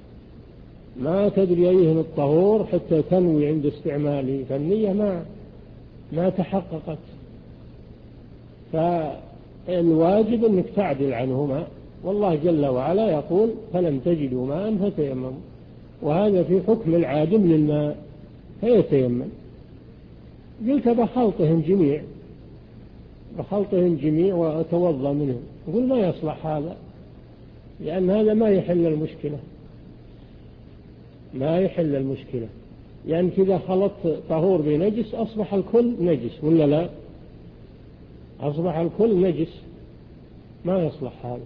ما تدري أيهن الطهور حتى تنوي عند استعماله، فالنية ما ما تحققت، فالواجب أنك تعدل عنهما، والله جل وعلا يقول: فلم تجدوا ماء فتيمموا، وهذا في حكم العادم للماء فيتيمم. قلت بخلطهم جميع بخلطهم جميع وأتوضأ منهم، يقول ما يصلح هذا، لأن هذا ما يحل المشكلة، ما يحل المشكلة، يعني كذا خلطت طهور بنجس أصبح الكل نجس ولا لا؟ أصبح الكل نجس، ما يصلح هذا.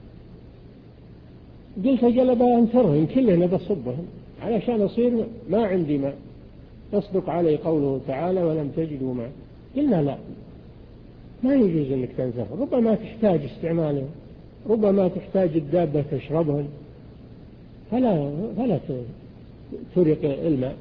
قلت جلب أنثرهم كلنا بصبهم علشان أصير ما عندي ماء، تصدق علي قوله تعالى: ولم تجدوا ماء. قلنا لا، ما يجوز أنك تنثرهم، ربما تحتاج استعمالهم، ربما تحتاج الدابة تشربهم، فلا فلا ترق الماء،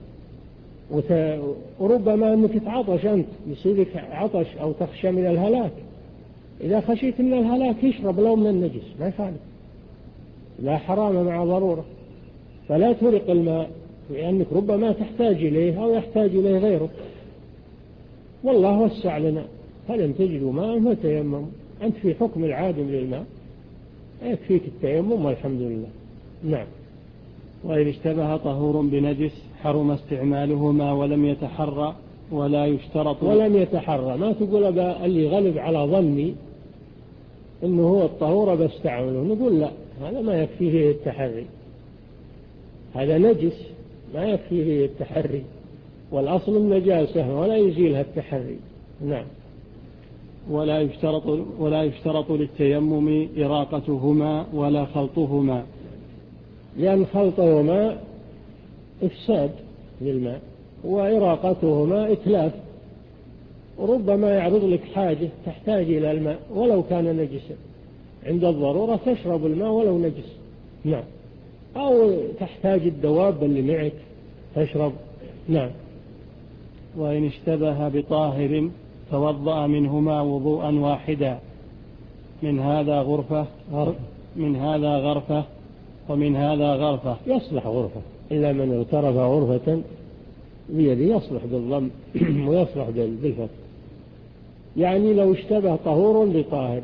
وربما أنك تعطش أنت، يصيبك عطش أو تخشى من الهلاك، إذا خشيت من الهلاك يشرب لو من النجس ما يخالف، لا حرام مع ضرورة، فلا ترق الماء، لأنك ربما تحتاج إليه أو يحتاج إليه غيرك، والله وسع لنا: فلم تجدوا ماء فتيمموا. أنت في حكم العادم للماء، يكفيك التيمم والحمد لله. نعم. وإن اشتبه طهور بنجس حرم استعمالهما ولم يتحرى ولا يشترط. ولم يتحرى، ما تقول اللي غلب على ظني إنه هو الطهور بستعمله، نقول لا، هذا ما يكفي فيه التحري، هذا نجس ما يكفي فيه التحري، والأصل النجاسة ولا يزيلها التحري. نعم. ولا يشترط ولا يشترط للتيمم إراقتهما ولا خلطهما، لأن خلطهما إفساد للماء، وإراقتهما إتلاف، وربما يعرض لك حاجة تحتاج إلى الماء ولو كان نجسا، عند الضرورة تشرب الماء ولو نجس. نعم. أو تحتاج الدواب اللي معك تشرب. نعم. وإن اشتبه بطاهر توضأ منهما وضوءا واحدا، من هذا غرفة من هذا غرفة ومن هذا غرفة. يصلح غرفة، إلا من اغترف غرفة بيده يصلح بالضم ويصلح بالفتح. يعني لو اشتبه طهور بطاهر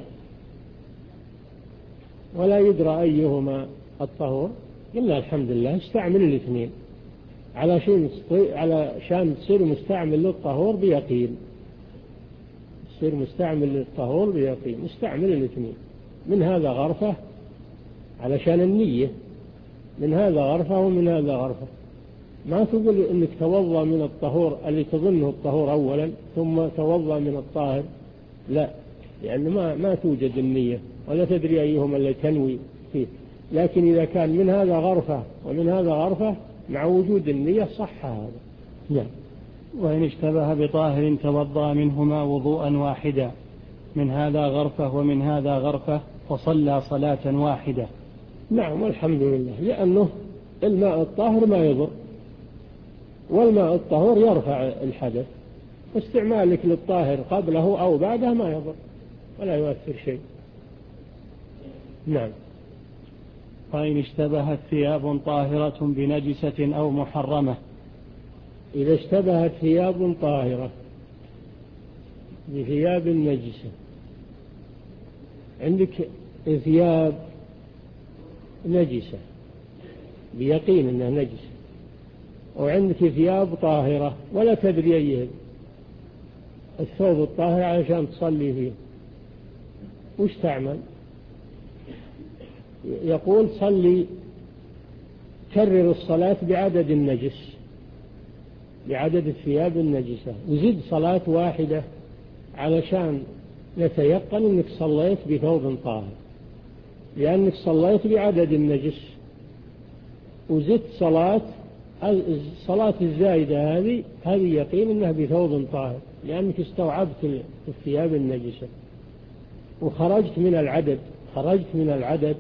ولا يدرى أيهما الطهور، قلنا الحمد لله استعمل الاثنين علشان علشان تصير مستعمل للطهور بيقين، تصير مستعمل للطهور بيقين، استعمل الاثنين. من هذا غرفة علشان النية، من هذا غرفة ومن هذا غرفة. ما تقول انك توضأ من الطهور اللي تظنه الطهور اولا ثم توضأ من الطاهر، لا، لأن ما ما توجد النية ولا تدري أيهما اللي تنوي فيه. لكن إذا كان من هذا غرفة ومن هذا غرفة مع وجود النية صح هذا. نعم. وإن اشتبه بطاهر توضأ منهما وضوءا واحدا، من هذا غرفة ومن هذا غرفة، وصلى صلاة واحدة. نعم والحمد لله، لأنه الماء الطاهر ما يضر، والماء الطهور يرفع الحدث، واستعمالك للطاهر قبله أو بعده ما يضر ولا يؤثر شيء. نعم. وإن اشتبهت ثياب طاهرة بنجسة أو محرمة، إذا اشتبهت ثياب طاهرة بثياب نجسة، عندك ثياب نجسة بيقين أنها نجسة، وعندك ثياب طاهرة ولا تدري أيها الثوب الطاهر علشان تصلي فيه، وش تعمل؟ يقول صلي، كرر الصلاة بعدد النجس، بعدد الثياب النجسة، وزد صلاة واحدة علشان نتيقن أنك صليت بثوب طاهر، لأنك صليت بعدد النجس، وزدت صلاة الصلاة الزائدة هذه هذه يقين أنها بثوب طاهر، لأنك استوعبت الثياب النجسة وخرجت من العدد، خرجت من العدد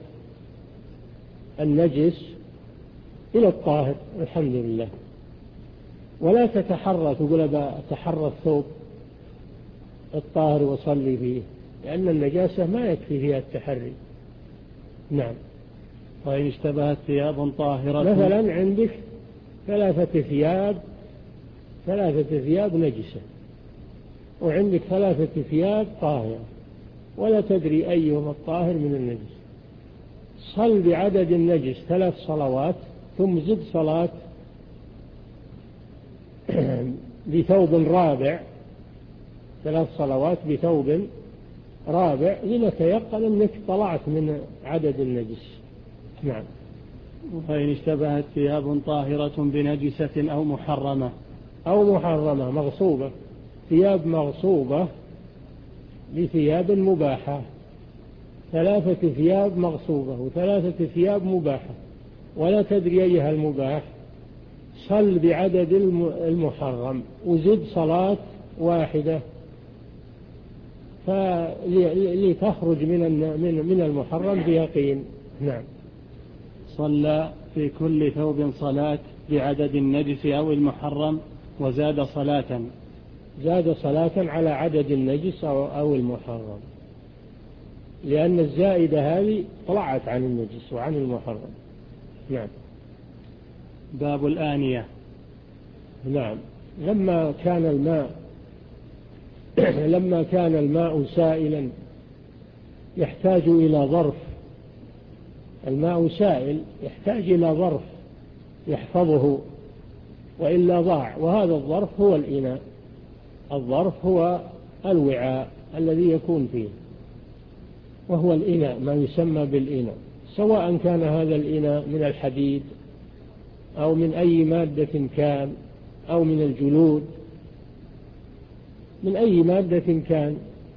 النجس إلى الطاهر الحمد لله. ولا تتحرى تقول أتحرى الثوب الطاهر وصلي فيه، لأن النجاسة ما يكفي فيها التحري. نعم. وإن اشتبهت ثياب طاهرة، مثلا عندك ثلاثة ثياب ثلاثة ثياب نجسة، وعندك ثلاثة ثياب طاهرة ولا تدري أيهما الطاهر من النجس، صل بعدد النجس ثلاث صلوات ثم زد صلاة بثوب رابع، ثلاث صلوات بثوب رابع لنتيقن أنك طلعت من عدد النجس. نعم. فإن اشتبهت ثياب طاهرة بنجسة أو محرمة أو محرمة مغصوبة، ثياب مغصوبة لثياب مباحة، ثلاثة ثياب مغصوبة وثلاثة ثياب مباحة ولا تدري أيها المباح، صل بعدد المحرم وزد صلاة واحدة لتخرج من من المحرم بيقين. نعم. صلى في كل ثوب صلاة بعدد النجس أو المحرم وزاد صلاة، زاد صلاة على عدد النجس أو المحرم، لأن الزائدة هذه طلعت عن النجس وعن المحرم. نعم. باب الآنية. نعم. لما كان الماء لما كان الماء سائلا يحتاج إلى ظرف، الماء سائل يحتاج إلى ظرف يحفظه وإلا ضاع، وهذا الظرف هو الإناء، الظرف هو الوعاء الذي يكون فيه. وهو الإناء، ما يسمى بالإناء، سواء كان هذا الإناء من الحديد أو من أي مادة كان أو من الجلود، من أي مادة كان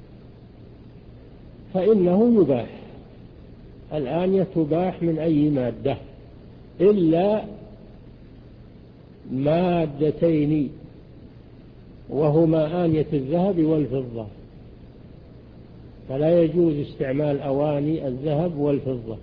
فإنه يباح. الآنية تباح من أي مادة إلا مادتين، وهما آنية الذهب والفضة، فلا يجوز استعمال أواني الذهب والفضة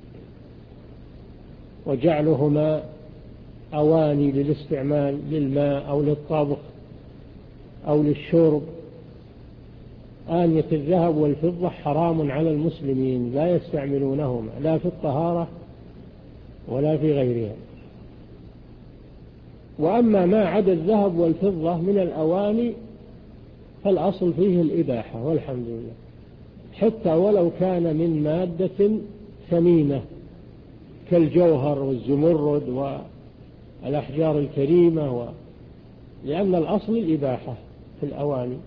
وجعلهما أواني للاستعمال للماء أو للطبخ أو للشرب. آنية الذهب والفضة حرام على المسلمين، لا يستعملونهما لا في الطهارة ولا في غيرها. وأما ما عدا الذهب والفضة من الأواني فالأصل فيه الإباحة والحمد لله، حتى ولو كان من مادة ثمينة كالجوهر والزمرد والأحجار الكريمة و... لأن الأصل الإباحة في الأواني،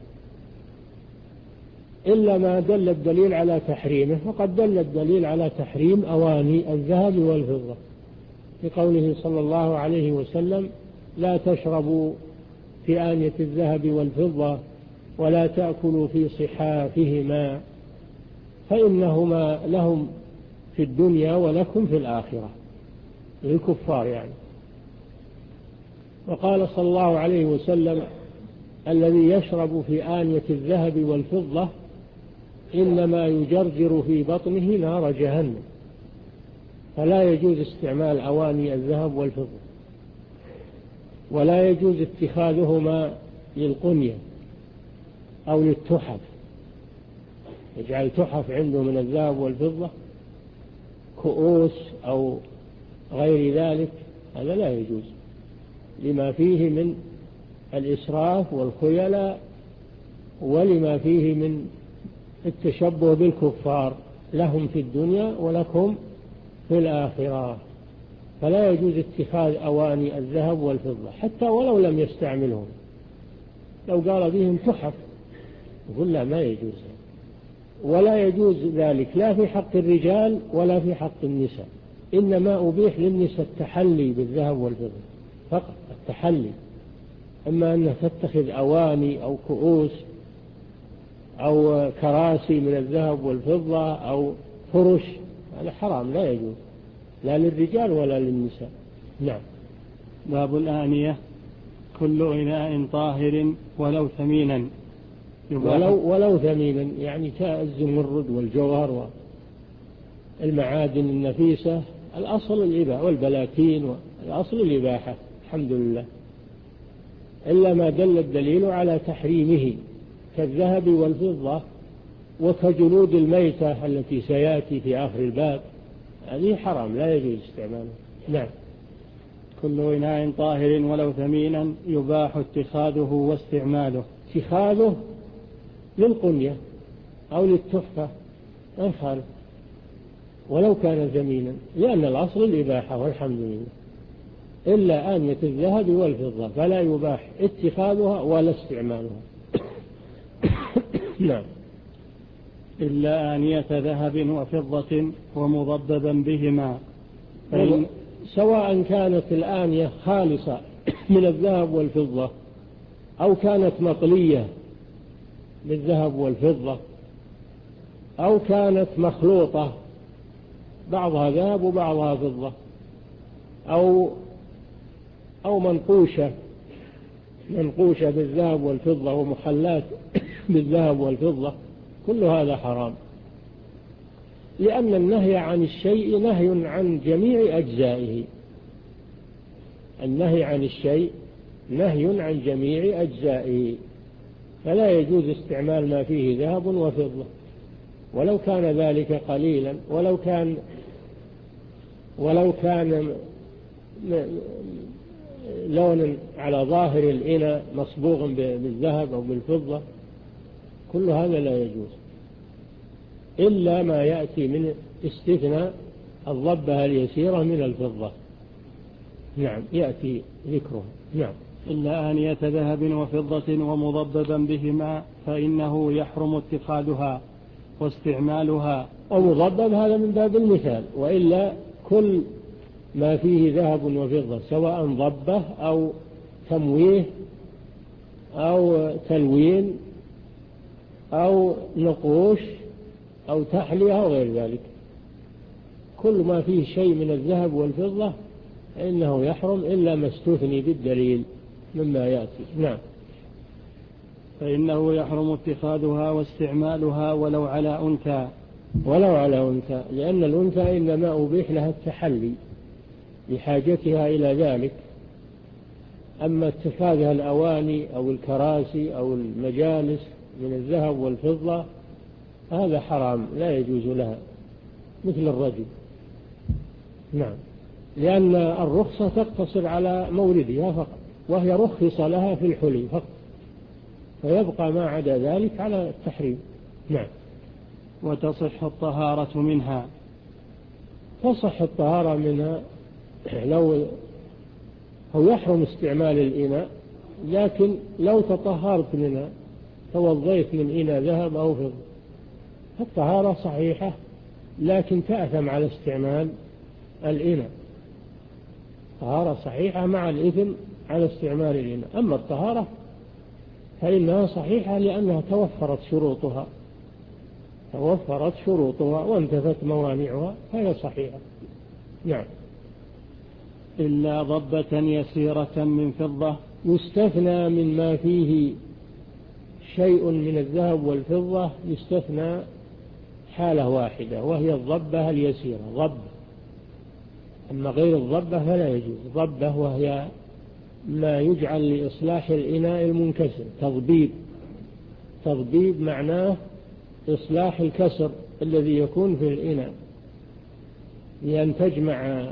إلا ما دل الدليل على تحريمه، وقد دل الدليل على تحريم أواني الذهب والفضة في قوله صلى الله عليه وسلم: لا تشربوا في آنية الذهب والفضة ولا تأكلوا في صحافهما فإنهما لهم في الدنيا ولكم في الآخرة، للكفار يعني. وقال صلى الله عليه وسلم: الذي يشرب في آنية الذهب والفضة إنما يجرجر في بطنه نار جهنم. فلا يجوز استعمال أواني الذهب والفضة، ولا يجوز اتخاذهما للقنية أو للتحف، يجعل تحف عنده من الذهب والفضة كؤوس أو غير ذلك، هذا لا يجوز لما فيه من الإسراف والخيلاء، ولما فيه من التشبه بالكفار، لهم في الدنيا ولكم في الآخرة. فلا يجوز اتخاذ أواني الذهب والفضة حتى ولو لم يستعملهم، لو قال بهم تحف يقول لا، ما يجوز. ولا يجوز ذلك لا في حق الرجال ولا في حق النساء، إنما أبيح للنساء التحلي بالذهب والفضة فقط، التحلي. أما أنها تتخذ أواني أو كؤوس أو كراسي من الذهب والفضة أو فرش، هذا حرام، لا يجوز لا للرجال ولا للنساء. نعم. باب الآنية: كل إناء طاهر ولو ثمينا، ولو, ولو ثمينا يعني كالزمرد والجوهر والمعادن النفيسة، الأصل الإباحة، والبلاتين، الأصل الإباحة الحمد لله، إلا ما دل الدليل على تحريمه كالذهب والفضة وكجلود الميتة التي سيأتي في آخر الباب، هذه حرام لا يجوز استعماله. نعم. كل إناء طاهر ولو ثمينا يباح اتخاذه واستعماله. اتخاذه للقنية أو للتحفة ما يخالف ولو كان ثمينا، لأن الأصل الإباحة والحمد لله، إلا آنية الذهب والفضة فلا يباح اتخاذها ولا استعمالها. نعم. إلا آنية ذهب وفضة ومضببا بهما، فإن سواء كانت الآنية خالصة من الذهب والفضة أو كانت مطلية بالذهب والفضة أو كانت مخلوطة بعضها ذهب وبعضها فضة أو أو منقوشة منقوشة بالذهب والفضة ومحلات بالذهب والفضة، كل هذا حرام، لأن النهي عن الشيء نهي عن جميع أجزائه. النهي عن الشيء نهي عن جميع أجزائه، فلا يجوز استعمال ما فيه ذهب وفضة ولو كان ذلك قليلا، ولو كان ولو كان لون على ظاهر الإناء مصبوغ بالذهب أو بالفضة، كل هذا لا يجوز، إلا ما يأتي من استثناء الضبة اليسيرة من الفضة. نعم، يأتي ذكرها. نعم. إلا آنية ذهب وفضة ومضببا بهما فإنه يحرم اتخاذها واستعمالها أو مضبب هذا من باب المثال، وإلا كل ما فيه ذهب وفضة سواء ضبه أو تمويه أو تلوين أو نقوش أو تحلية أو غير ذلك، كل ما فيه شيء من الذهب والفضة إنه يحرم إلا ما استثني بالدليل مما يأتي. نعم. فإنه يحرم اتخاذها واستعمالها ولو على أنثى ولو على أنثى، لأن الأنثى إنما أبيح لها التحلي لحاجتها إلى ذلك، أما اتخاذها الأواني أو الكراسي أو المجالس من الذهب والفضة هذا حرام لا يجوز لها مثل الرجل. نعم، لأن الرخصة تقتصر على موردها فقط، وهي رخص لها في الحلي فقط، فيبقى ما عدا ذلك على التحريم. نعم. وتصح الطهارة منها. تصح الطهارة منها لو هو يحرم استعمال الإناء، لكن لو تطهرت منها توضيت من إناء ذهب أو فضة الطهارة صحيحة، لكن تأثم على استعمال الإناء. طهارة صحيحة مع الإثم على استعمال الإناء. أما الطهارة فإنها صحيحة لأنها توفرت شروطها توفرت شروطها وانتفت موانعها فهي صحيحة. نعم. إلا ضبة يسيرة من فضة. يستثنى من ما فيه شيء من الذهب والفضة، يستثنى حالة واحدة وهي الضبة اليسيرة، ضب. أما غير الضبة فلا يجوز. ضبة وهي ما يجعل لإصلاح الإناء المنكسر، تضبيب. تضبيب معناه إصلاح الكسر الذي يكون في الإناء، لأن تجمع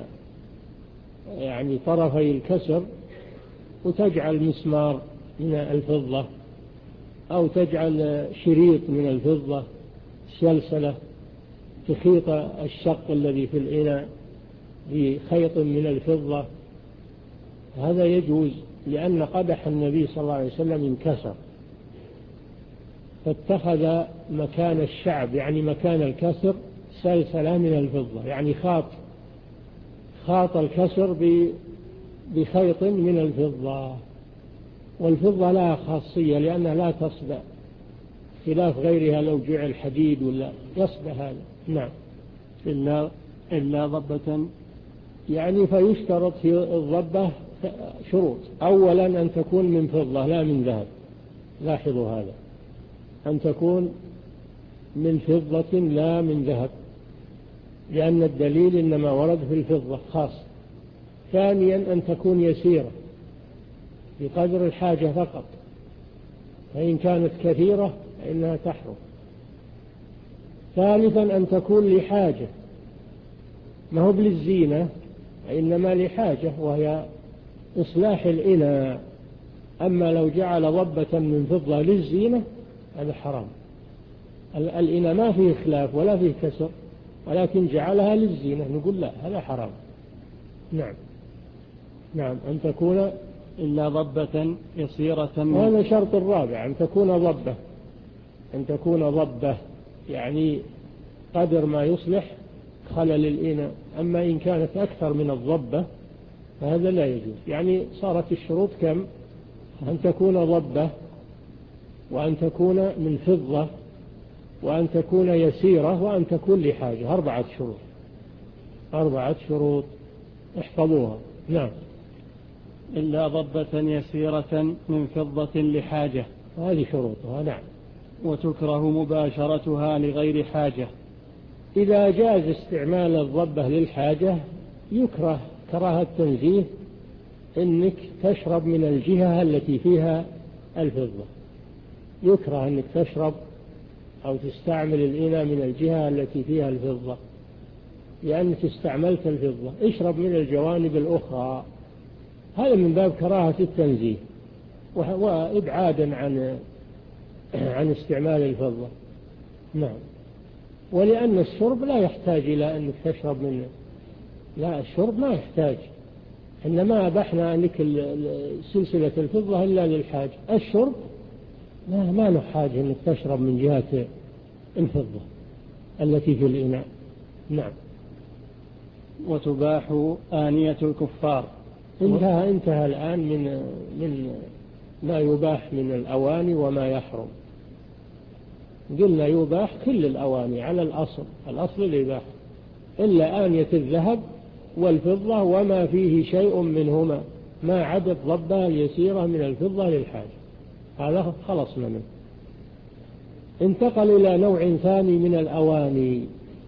يعني طرفي الكسر وتجعل مسمار من الفضة أو تجعل شريط من الفضة سلسلة تخيط الشق الذي في الإناء بخيط من الفضة، هذا يجوز، لأن قدح النبي صلى الله عليه وسلم انكسر فاتخذ مكان الشعب يعني مكان الكسر سلسلة من الفضة، يعني خاط خاط الكسر بخيط من الفضة. والفضة لها خاصية لأنها لا تصدأ خلاف غيرها، لو جعل حديد ولا يصدأ هذا. نعم. إلا إلا ضبة، يعني فيشترط في الضبة شروط. أولا أن تكون من فضة لا من ذهب، لاحظوا هذا، أن تكون من فضة لا من ذهب، لأن الدليل إنما ورد في الفضة خاص. ثانيا أن تكون يسيرة بقدر الحاجة فقط، فإن كانت كثيرة فإنها تحرم. ثالثا أن تكون لحاجة، ما هو للزينة إنما لحاجة وهي إصلاح الإناء. أما لو جعل ضبة من فضة للزينة هذا حرام. الإناء ما فيه خلاف ولا فيه كسر، ولكن جعلها للزينة نقول لا، هذا حرام. نعم. نعم. أن تكون إلا ضبة يسيرة من. وهذا شرط الرابع، أن تكون ضبة أن تكون ضبة يعني قدر ما يصلح خلل الإناء. أما إن كانت أكثر من الضبة فهذا لا يجوز. يعني صارت الشروط كم؟ أن تكون ضبة، وأن تكون من فضة، وأن تكون يسيرة، وأن تكون لحاجة. أربعة شروط أربعة شروط احفظوها. نعم. إلا ضبة يسيرة من فضة لحاجة، هذه شروطها. نعم. وتكره مباشرتها لغير حاجة. إذا جاز استعمال الضبة للحاجة يكره كراهة تنزيه إنك تشرب من الجهة التي فيها الفضة. يكره أنك تشرب أو تستعمل الإناء من الجهة التي فيها الفضة، لأنك استعملت الفضة. اشرب من الجوانب الأخرى. هذا من باب كراهة التنزيه وإبعادا عن عن استعمال الفضة. نعم. ولأن الشرب لا يحتاج إلى أنك تشرب منه، لا، الشرب ما يحتاج، إنما أبحنا أنك سلسلة الفضة إلا للحاج. الشرب ما ما له حاجة أنك تشرب من جهة الفضة. التي في الإناء. نعم. وتباح آنية الكفار. انتهى انتهى الآن من من ما يباح من الأواني وما يحرم. قلنا يباح كل الأواني على الأصل، الأصل الإباحة، إلا آنية الذهب والفضة وما فيه شيء منهما ما عدا الضبة اليسيرة من الفضة للحاجة، هذا خلصنا منه. انتقل إلى نوع ثاني من الأواني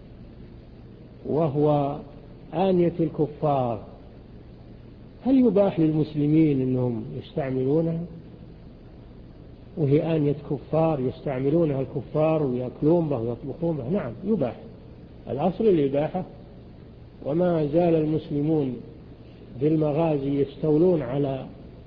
وهو آنية الكفار. هل يباح للمسلمين أنهم يستعملونها؟ وهي آنية كفار يستعملونها الكفار ويأكلون بها ويطبخون بها. نعم يباح، الأصل الإباحة، وما زال المسلمون بالمغازي يستولون على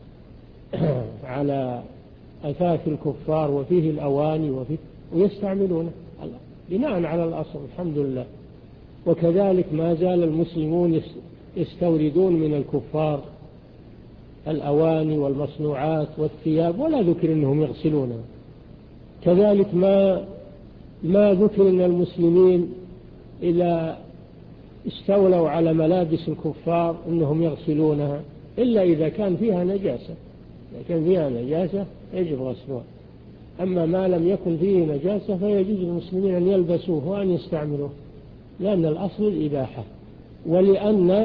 على أثاث الكفار وفيه الأواني وفيه ويستعملونه بناء على الأصل الحمد لله. وكذلك ما زال المسلمون يستوردون من الكفار الأواني والمصنوعات والثياب ولا ذكر أنهم يغسلونها. كذلك ما ما ذكر أن المسلمين إذا استولوا على ملابس الكفار أنهم يغسلونها إلا إذا كان فيها نجاسة، إذا كان فيها نجاسة يجب غسلها. أما ما لم يكن فيه نجاسة فيجوز للمسلمين أن يلبسوه وأن يستعملوه، لأن الأصل الإباحة. ولأن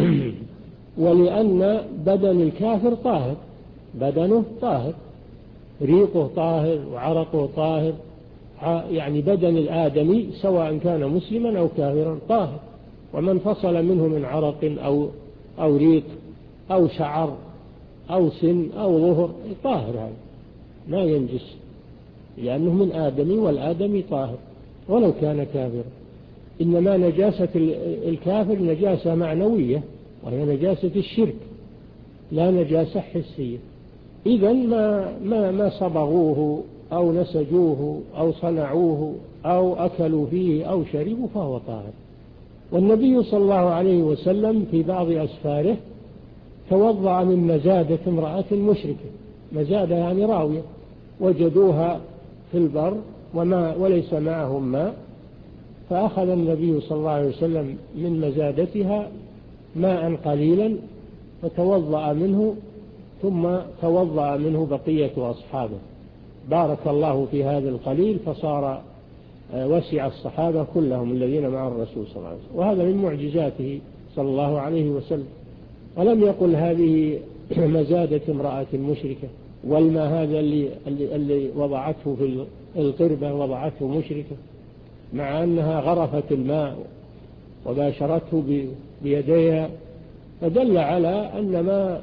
ولأن بدن الكافر طاهر، بدنه طاهر، ريقه طاهر وعرقه طاهر، يعني بدن الآدمي سواء كان مسلما أو كافرا طاهر، ومن فصل منه من عرق أو أو ريق أو شعر أو سن أو ظهر طاهر، هذا ما ينجس لأنه من آدمي والآدمي طاهر ولو كان كافرا. إنما نجاسة الكافر نجاسة معنوية وهي نجاسة الشرك لا نجاسة حسية. إذن ما, ما, ما صبغوه أو نسجوه أو صنعوه أو أكلوا فيه أو شربوا فهو طاهر. والنبي صلى الله عليه وسلم في بعض أسفاره توضأ من مزادة امرأة مشركة، مزادة يعني راوية، وجدوها في البر وما وليس معهم ماء، فأخذ النبي صلى الله عليه وسلم من مزادتها ماء قليلا فتوضأ منه، ثم توضأ منه بقية أصحابه، بارك الله في هذا القليل فصار وسع الصحابة كلهم الذين مع الرسول صلى الله عليه وسلم. وهذا من معجزاته صلى الله عليه وسلم. ولم يقل هذه مزادة امرأة مشركة، والماء هذا اللي, اللي, اللي وضعته في القربة وضعته مشركة، مع أنها غرفت الماء وباشرته بيديها، فدل على أن ما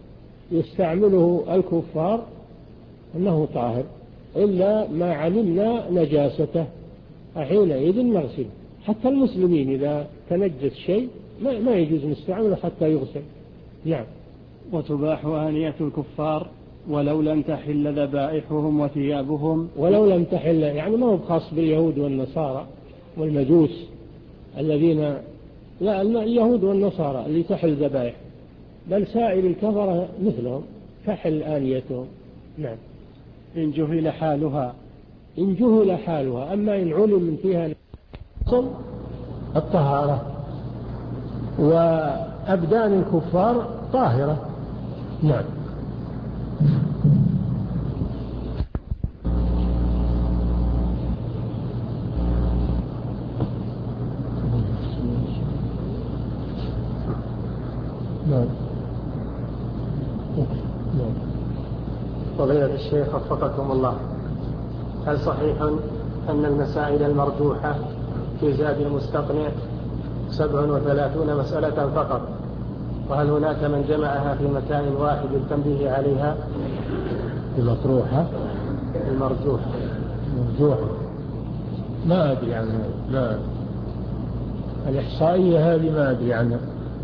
يستعمله الكفار أنه طاهر، إلا ما علمنا نجاسته حينئذ نغسل. حتى المسلمين إذا تنجس شيء ما يجوز نستعمله حتى يغسل. نعم. وتباح آنية الكفار ولو لم تحل ذبائحهم وثيابهم. ولو لم تحل يعني ما هو خاص باليهود والنصارى والمجوس الذين، لا اليهود والنصارى اللي تحل ذبائح، بل سائر الكفرة مثلهم تحل آنيتهم. نعم. إن جهل حالها. إن جهل حالها. أما إن علم فيها الطهارة، وأبدان الكفار طاهرة. نعم. نعم. فضيلة الشيخ وفقكم الله، هل صحيح أن المسائل المرجوحة في زاد المستقنع سبع وثلاثون مسألة فقط، وهل هناك من جمعها في مكان واحد للتنبيه عليها؟ المطروحة المرجوحة مرجوحة ما أدري عنها، ما الإحصائية هذه ما أدري عنها.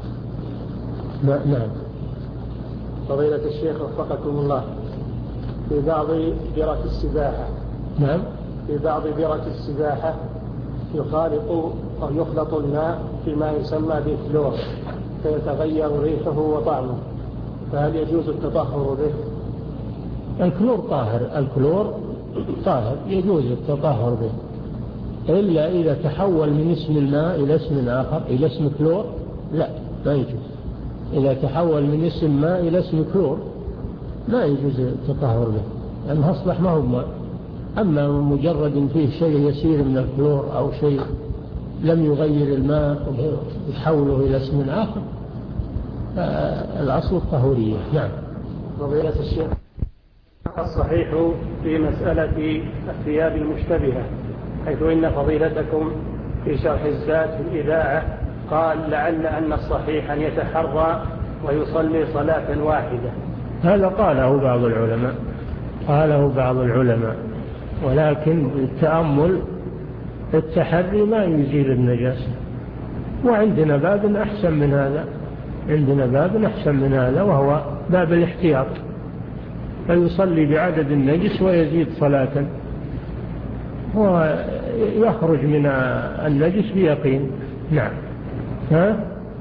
نعم. فضيلة الشيخ وفقكم الله، في بعض برك السباحة نعم في بعض برك السباحة يخالط أو يخلط الماء فيما يسمى بالكلور فيتغير ريحه وطعمه، فهل يجوز التطهر به؟ الكلور طاهر، الكلور طاهر يجوز التطهر به، إلا إذا تحول من اسم الماء إلى اسم آخر، إلى اسم كلور، لا ما يجوز. إذا تحول من اسم ماء إلى اسم كلور ما يجوز التطهر به، لأنه أصبح ما هو ماء. أما مجرد فيه شيء يسير من الكلور أو شيء لم يغير الماء يحوله إلى اسم آخر، الأصل الطهورية. نعم. فضيلة الشيخ، الصحيح في مسألة الثياب المشتبهة، حيث إن فضيلتكم في شرح الزاد في الإذاعة قال لعل أن الصحيح أن يتحرى ويصلي صلاة واحدة. هذا قاله بعض العلماء، قاله بعض العلماء، ولكن التأمل التحري ما يزيل النجاسة. وعندنا باب أحسن من هذا، عندنا باب أحسن من هذا وهو باب الاحتياط، فيصلي بعدد النجس ويزيد صلاة ويخرج من النجس بيقين. نعم. ها؟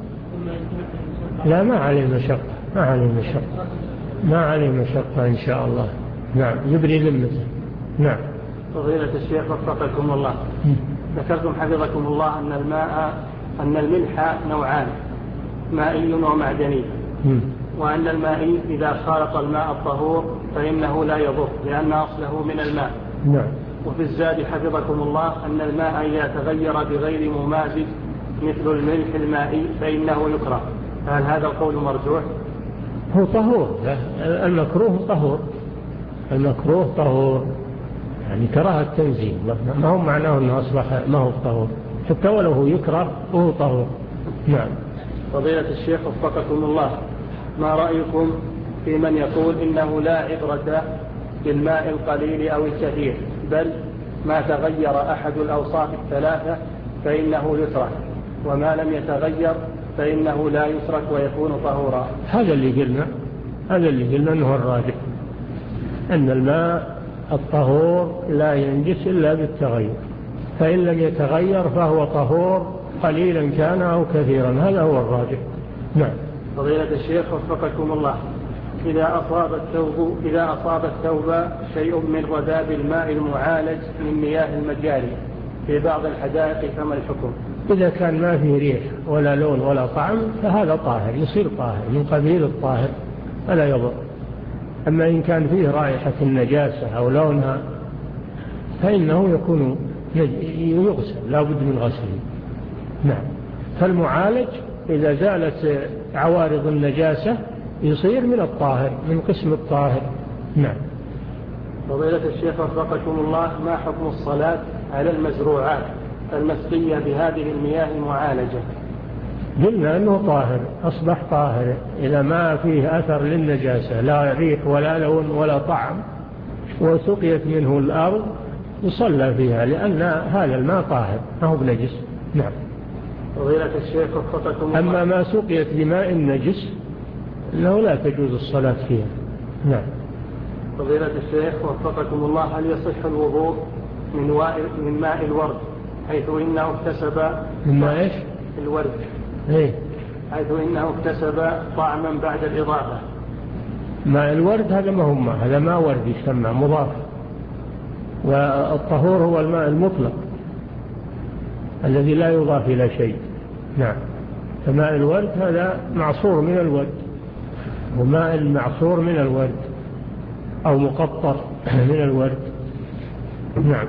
لا ما عليه مشقة، ما عليه مشقة، ما عليه مشقة إن شاء الله. نعم. يبري ذمته. نعم. فضيلة الشيخ وفقكم الله، ذكرتم حفظكم الله أن الماء أن الملح نوعان، مائي ومعدني، وأن المائي إذا خالط الماء الطهور فإنه لا يضر لأن أصله من الماء. نعم. وفي الزاد حفظكم الله أن الماء إذا تغير بغير ممازج مثل الملح المائي فإنه يكره، هل هذا القول مرجوح؟ هو طهور، المكروه طهور، المكروه طهور، يعني كراهة تنزيه، ما هو معناه أنه أصبح ما هو طهور، حتى ولو يكره وهو طهور. نعم. فضيلة الشيخ وفقكم الله، ما رأيكم في من يقول إنه لا عبرة بالماء القليل أو الكثير، بل ما تغير أحد الأوصاف الثلاثة فإنه يترك، وما لم يتغير فإنه لا يترك ويكون طهورا؟ هذا اللي قلنا، هذا اللي قلنا أنه الراجح، أن الماء الطهور لا ينجس إلا بالتغير، فإن لم يتغير فهو طهور قليلا كان أو كثيرا، هذا هو الراجح. نعم. فضيلة الشيخ وفقكم الله، إذا أصاب الثوب إذا أصاب الثوب شيء من رذاذ الماء المعالج من مياه المجاري في بعض الحدائق فما الحكم؟ إذا كان ما فيه ريح ولا لون ولا طعم فهذا طاهر، يصير طاهر من قبيل الطاهر فلا يضر. أما إن كان فيه رائحة النجاسة أو لونها فإنه يكون يغسل، لا بد من غسله. نعم. فالمعالج إذا زالت عوارض النجاسة يصير من الطاهر، من قسم الطاهر. نعم. فضيلة الشيخ وفقكم الله، ما حكم الصلاة على المزروعات المسقية بهذه المياه المعالجة؟ قلنا أنه طاهر، أصبح طاهر إذا ما فيه أثر للنجاسة، لا ريح ولا لون ولا طعم، وسقيت منه الأرض يصلى فيها، لأن هذا الماء طاهر ما هو بنجس. نعم. فضيلة الشيخ وفقكم الله، أما ما سقيت بماء النجس أنه لا تجوز الصلاة فيها. نعم. فضيلة الشيخ وفقكم الله، هل يصح الوضوء من, من ماء الورد حيث إنه اكتسب من ماء إيش؟ الورد. إيه؟ حيث إنه اكتسب طعما بعد الإضافة. ماء الورد هذا ما هو ماء، هذا ماء ورد يسمى مضاف، والطهور هو الماء المطلق الذي لا يضاف إلى شيء. نعم. فماء الورد هذا معصور من الورد، وماء المعصور من الورد أو مقطر من الورد. نعم.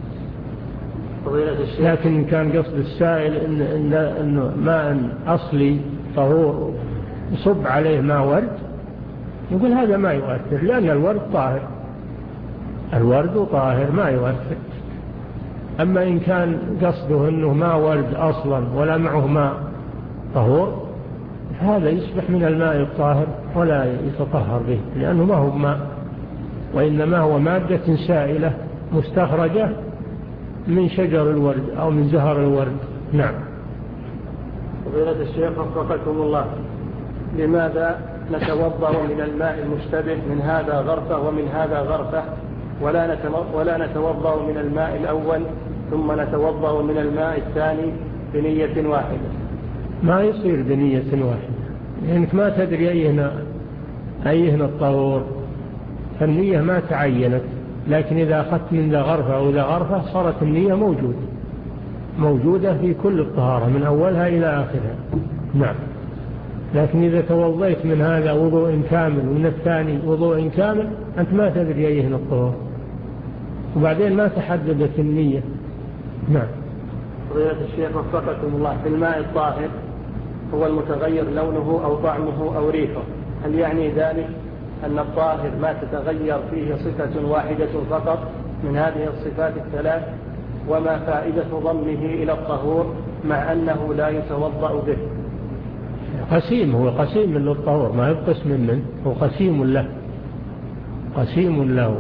لكن كان قصد السائل إن إن إنه ماء أصلي طهور يصب عليه ماء ورد، يقول هذا ما يؤثر، لأن الورد طاهر، الورد طاهر ما يؤثر. أما إن كان قصده أنه ما ورد أصلا ولا معه ماء طهور فهذا يصبح من الماء الطاهر ولا يتطهر به، لأنه ما هو ماء، وإنما هو مادة سائلة مستخرجة من شجر الورد أو من زهر الورد. نعم. فضيلة الشيخ وفقكم الله، لماذا نتوضأ من الماء المشتبه من هذا غرفة ومن هذا غرفة، ولا ولا نتوضأ من الماء الأول ثم نتوضأ من الماء الثاني بنية واحدة؟ ما يصير بنية واحدة، لأنك ما تدري أيهنا أيهنا الطهور، فالنية ما تعينت، لكن إذا أخذت من ذا غرفة أو ذا غرفة صارت النية موجودة. موجودة في كل الطهارة من أولها إلى آخرها. نعم. لكن إذا توضيت من هذا وضوء كامل ومن الثاني وضوء كامل أنت ما تدري أيهن الطهور، وبعدين ما تحددت النية. نعم. فضيلة الشيخ وفقكم الله، في الماء الطاهر هو المتغير لونه أو طعمه أو ريحه، هل يعني ذلك أن الطاهر ما تتغير فيه صفة واحدة فقط من هذه الصفات الثلاث؟ وما فائدة ضمه إلى الطهور مع أنه لا يتوضأ به؟ قسيم، هو قسيم للطهور، ما يبقس منه، هو قسيم له، قسيم له،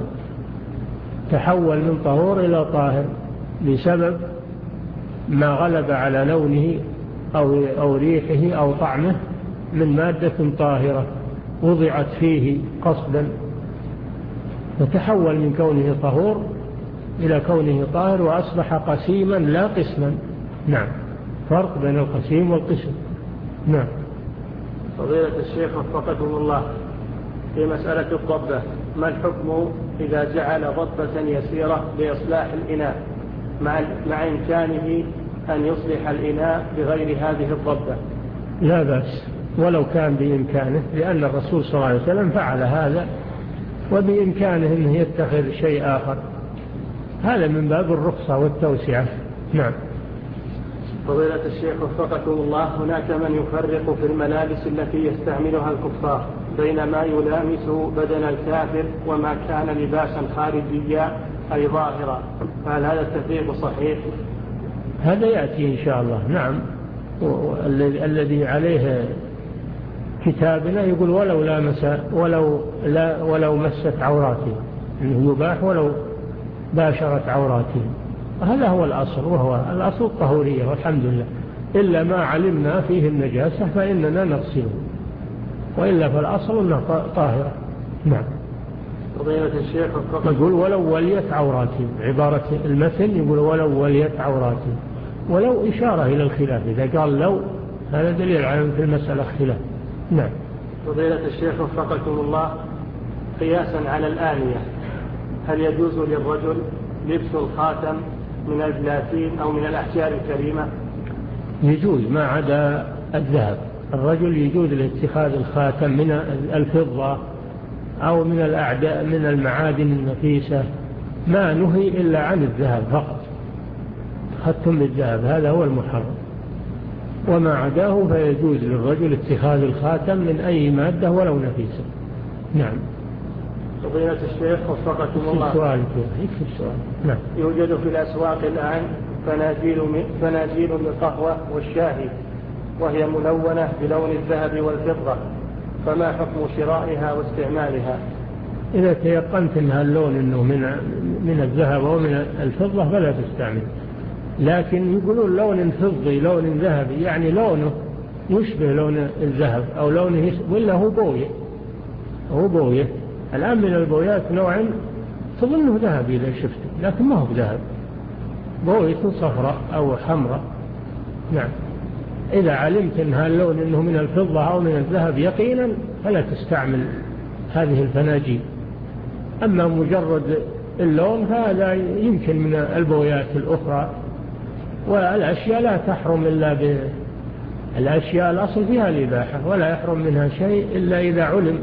تحول من طهور إلى طاهر بسبب ما غلب على لونه أو, أو ريحه أو طعمه من مادة طاهرة وضعت فيه قصدا، فتحول من كونه طهور إلى كونه طاهر وأصبح قسيما لا قسما. نعم. فرق بين القسيم والقسم. نعم. فضيلة الشيخ وفقكم الله، في مسألة الضبة، ما الحكم إذا جعل ضبة يسيرة لإصلاح الإناء مع, مع إمكانه أن يصلح الإناء بغير هذه الضبة؟ لا بأس ولو كان بإمكانه، لأن الرسول صلى الله عليه وسلم فعل هذا، وبإمكانه أنه يتخذ شيء آخر، هذا من باب الرخصة والتوسعة. نعم. فضيلة الشيخ وفقكم الله، هناك من يفرق في الملابس التي يستعملها الكفار بين ما يلامس بدن الكافر وما كان لباسا خارجيا أي ظاهرا، فهل هذا التفريق صحيح؟ هذا يأتي إن شاء الله. نعم. الذي عليه كتابنا يقول ولو لامس ولو لا ولو مست عوراتهم، إنه يباح ولو باشرت عوراتهم، هذا هو الأصل، وهو الأصل الطهورية والحمد لله، إلا ما علمنا فيه النجاسة فإننا نغسله، وإلا فالأصل أنه طاهرة. نعم. فضيلة الشيخ يقول ولو وليت عوراتهم، عبارة المثل يقول ولو وليت عوراتهم، ولو إشارة إلى الخلاف، إذا قال لو هذا دليل على في المسألة اختلاف. نعم. فضيلة الشيخ وفقكم الله، قياسا على الآنية، هل يجوز للرجل لبس الخاتم من البلاتين أو من الأحجار الكريمة؟ يجوز ما عدا الذهب، الرجل يجوز لاتخاذ الخاتم من الفضة أو من الأعداء من المعادن النفيسة، ما نهي إلا عن الذهب فقط، ختم الذهب هذا هو المحرم، وما عداه فيجوز للرجل اتخاذ الخاتم من أي مادة ولو نفيسة. نعم. فضيلة الشيخ وفقكم الله، سؤال يكفي السؤال. نعم. يوجد في الأسواق الآن فناجيل فناجيل للقهوة والشاهي وهي ملونة بلون الذهب والفضة، فما حكم شرائها واستعمالها؟ إذا تيقنت أنها اللون إنه من من الذهب أو من الفضة فلا تستعمل، لكن يقولون لون فضي لون ذهبي يعني لونه يشبه لون الذهب أو لونه ولا هو بوية، هو بوية. الآن من البويات نوع تظنه ذهبي إذا شفته لكن ما هو ذهب، بوية صفراء أو حمراء. نعم. إذا علمت أن هاللون إنه من الفضة أو من الذهب يقينا فلا تستعمل هذه الفناجين. أما مجرد اللون فهذا يمكن من البويات الأخرى، والأشياء لا تحرم إلا بالأشياء الأصل فيها الإباحة، ولا يحرم منها شيء إلا إذا علم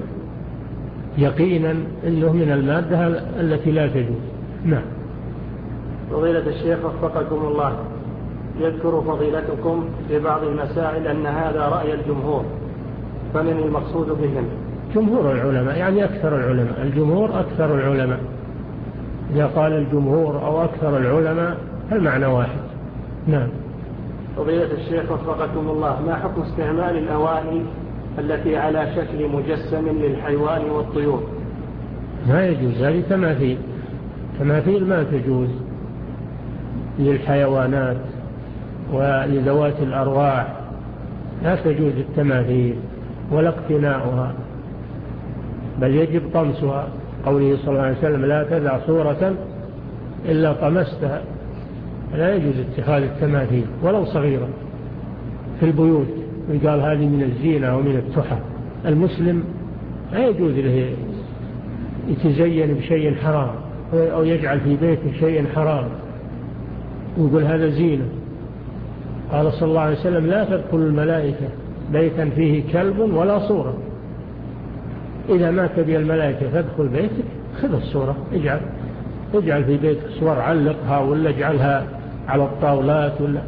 يقينا إنه من المادة التي لا تجوز. نعم. فضيلة الشيخ وفقكم الله، يذكر فضيلتكم في بعض المسائل أن هذا رأي الجمهور، فمن المقصود بهم؟ جمهور العلماء يعني أكثر العلماء، الجمهور أكثر العلماء، إذا قال الجمهور أو أكثر العلماء فالمعنى واحد. نعم. فضيلة الشيخ وفقكم الله، ما حكم استعمال الأواني التي على شكل مجسم للحيوان والطيور؟ ما يجوز، هذه تماثيل، تماثيل ما تجوز للحيوانات ولذوات الأرواح، لا تجوز التماثيل ولا اقتناؤها، بل يجب طمسها، قوله صلى الله عليه وسلم لا تدع صورة إلا طمستها، لا يجوز اتخاذ التماثيل ولو صغيرة في البيوت، وقال هذه من الزينة ومن التحف. المسلم لا يجوز له يتزين بشيء حرام أو يجعل في بيته شيء حرام ويقول هذا زينة، قال صلى الله عليه وسلم لا تدخل الملائكة بيتا فيه كلب ولا صورة. إذا ما تبي الملائكة تدخل بيتك خذ الصورة، اجعل اجعل في بيتك صور، علقها ولا اجعلها على الطاولات، ولا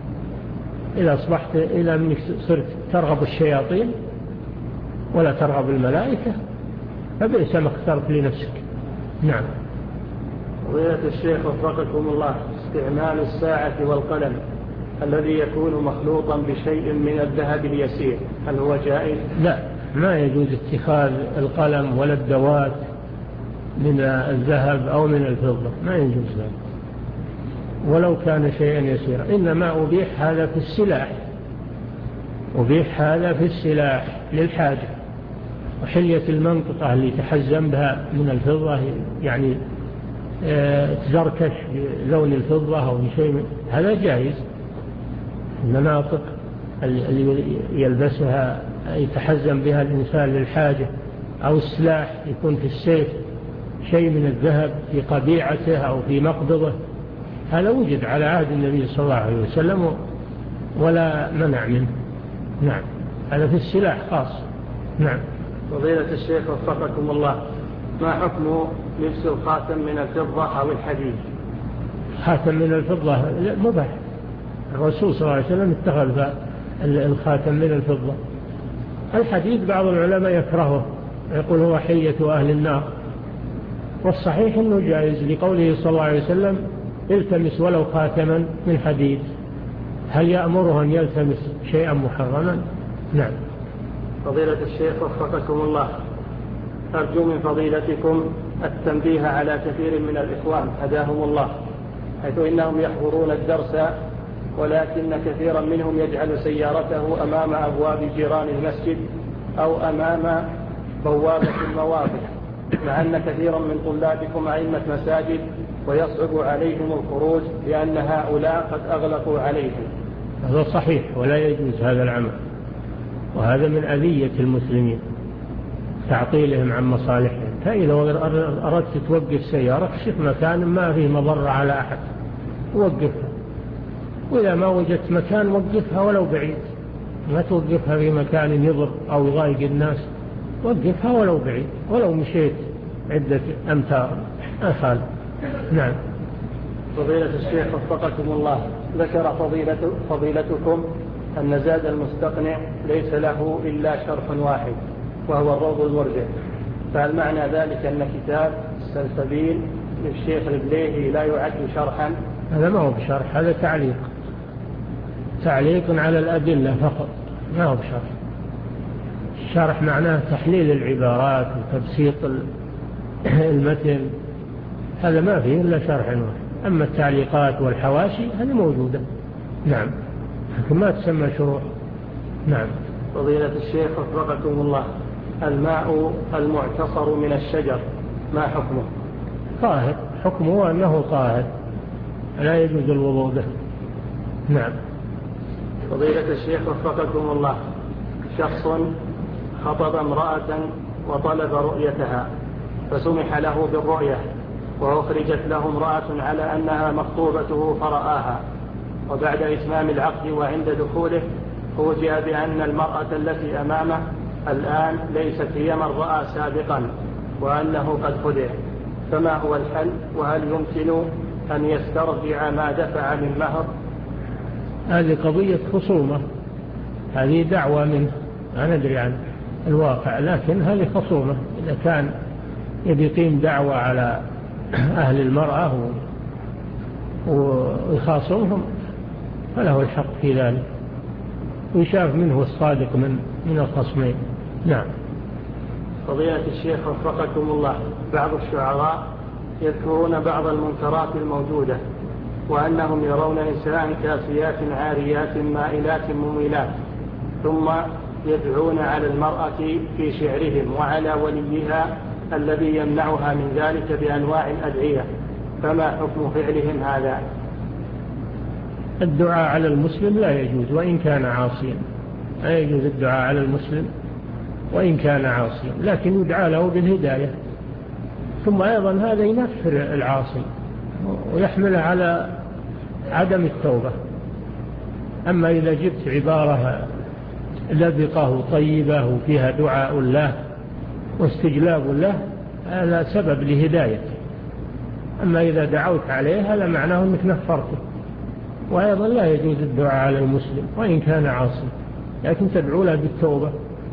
إذا أصبحت إلى أنك صرت ترغب الشياطين ولا ترغب الملائكة فبئس ما اخترت لنفسك. نعم. فضيلة الشيخ وفقكم الله، استعمال الساعة والقلم الذي يكون مخلوطا بشيء من الذهب اليسير هل هو جائز؟ لا، ما يجوز اتخاذ القلم ولا الدوات من الذهب أو من الفضة، ما يجوز ذلك ولو كان شيئا يسيرا. إنما أبيح هذا في السلاح، أبيح هذا في السلاح للحاجة. وحلية المنطقة اللي تحزم بها من الفضة يعني تزركش بلون الفضة أو شيء، هذا جائز. المناطق اللي يلبسها يتحزم بها الإنسان للحاجة، أو السلاح يكون في السيف شيء من الذهب في قبيعته أو في مقبضه، هذا وجد على عهد النبي صلى الله عليه وسلم ولا منع منه. نعم، هذا في السلاح خاص. نعم. فضيلة الشيخ وفقكم الله، ما حكم لبس الخاتم من الفضة أو الحديد؟ خاتم من الفضة مباح، الرسول صلى الله عليه وسلم اتخذ الخاتم من الفضة. الحديد بعض العلماء يكرهه، يقول هو حلية أهل النار، والصحيح أنه جائز لقوله صلى الله عليه وسلم التمس ولو خاتما من حديد. هل يأمره أن يلتمس شيئا محرما؟ نعم. فضيلة الشيخ وفقكم الله، أرجو من فضيلتكم التنبيه على كثير من الإخوان هداهم الله، حيث إنهم يحضرون الدرس ولكن كثيرا منهم يجعل سيارته أمام أبواب جيران المسجد أو أمام بوابة المواقف، مع أن كثيرا من طلابكم أئمة مساجد ويصعب عليهم الخروج لأن هؤلاء قد أغلقوا عليهم. هذا صحيح ولا يجوز هذا العمل، وهذا من أذية المسلمين تعطيلهم عن مصالحهم. فإذا أردت توقف سيارة شوف مكان ما فيه مضرة على أحد ووقفها، وإذا ما وجدت مكان وقفها ولو بعيد، ما توقفها في مكان يضر أو يضايق الناس، وقفها ولو بعيد ولو مشيت عدة أمتار أخال. نعم. فضيلة الشيخ وفقكم الله، ذكر فضيلة فضيلتكم أن زاد المستقنع ليس له إلا شرح واحد وهو الروض المرجع، فهل معنى ذلك أن كتاب السلسبيل للشيخ البليهي لا يعد شرحا؟ هذا ما هو بشرح، هذا تعليق، تعليق على الأدلة فقط، ما هو بشرح. الشرح معناه تحليل العبارات وتبسيط المتن، هذا ما فيه إلا شرح واحد. أما التعليقات والحواشي هذه موجودة. نعم، لكن ما تسمى شروح. نعم. فضيلة الشيخ وفقكم الله، الماء المعتصر من الشجر ما حكمه؟ طاهر، حكمه أنه طاهر لا يجوز الوضوء به. نعم. فضيلة الشيخ وفقكم الله، شخص خطب امرأة وطلب رؤيتها فسمح له بالرؤية وأخرجت له امرأة على أنها مخطوبته فرآها، وبعد إتمام العقد وعند دخوله فوجئ بأن المرأة التي أمامه الآن ليست هي من رأى سابقا وأنه قد خدع، فما هو الحل؟ وهل يمكن أن يسترجع ما دفع من مهر؟ هذه قضية خصومة، هذه دعوة منه، لا ندري عن الواقع، لكن هذه خصومة. إذا كان يبي يقيم دعوة على أهل المرأة ويخاصمهم فله الحق في ذلك، ويشاف منه الصادق من من الخصمين. نعم. فضيلة الشيخ وفقكم الله، بعض الشعراء يذكرون بعض المنكرات الموجودة وأنهم يرون نساء كاسيات عاريات مائلات مميلات، ثم يدعون على المرأة في شعرهم وعلى وليها الذي يمنعها من ذلك بأنواع الأدعية، فما حكم فعلهم هذا؟ الدعاء على المسلم لا يجوز وإن كان عاصيا، لا يجوز الدعاء على المسلم وإن كان عاصيا، لكن يدعى له بالهداية. ثم أيضا هذا ينفر العاصي ويحمله على عدم التوبة، أما إذا جبت عبارة لبقة طيبة وفيها دعاء الله واستجلاب له هذا سبب لهدايته. أما إذا دعوت عليه هذا معناه أنك نفرته. وأيضا لا يجوز الدعاء على المسلم وإن كان عاصي، لكن تدعو له بالتوبة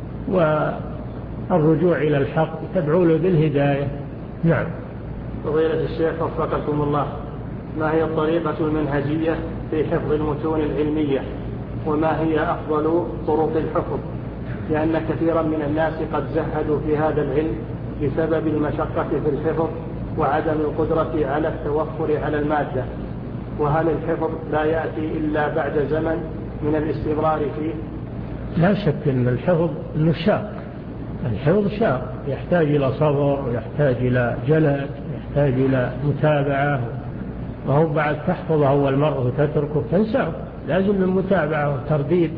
والرجوع إلى الحق، تدعو له بالهداية. نعم. فضيلة الشيخ وفقكم الله، ما هي الطريقة المنهجية في حفظ المتون العلمية، وما هي أفضل طرق الحفظ؟ لأن كثيرا من الناس قد زهدوا في هذا العلم بسبب المشقة في الحفظ وعدم القدرة على التوفر على المادة، وهل الحفظ لا يأتي إلا بعد زمن من الاستمرار فيه؟ لا شك أن الحفظ أنه شاق، الحفظ شاق، يحتاج إلى صبر ويحتاج إلى جلد ويحتاج إلى متابعة، وهو بعد تحفظ أول مرة وتتركه تنساه، لازم من متابعة وترديد.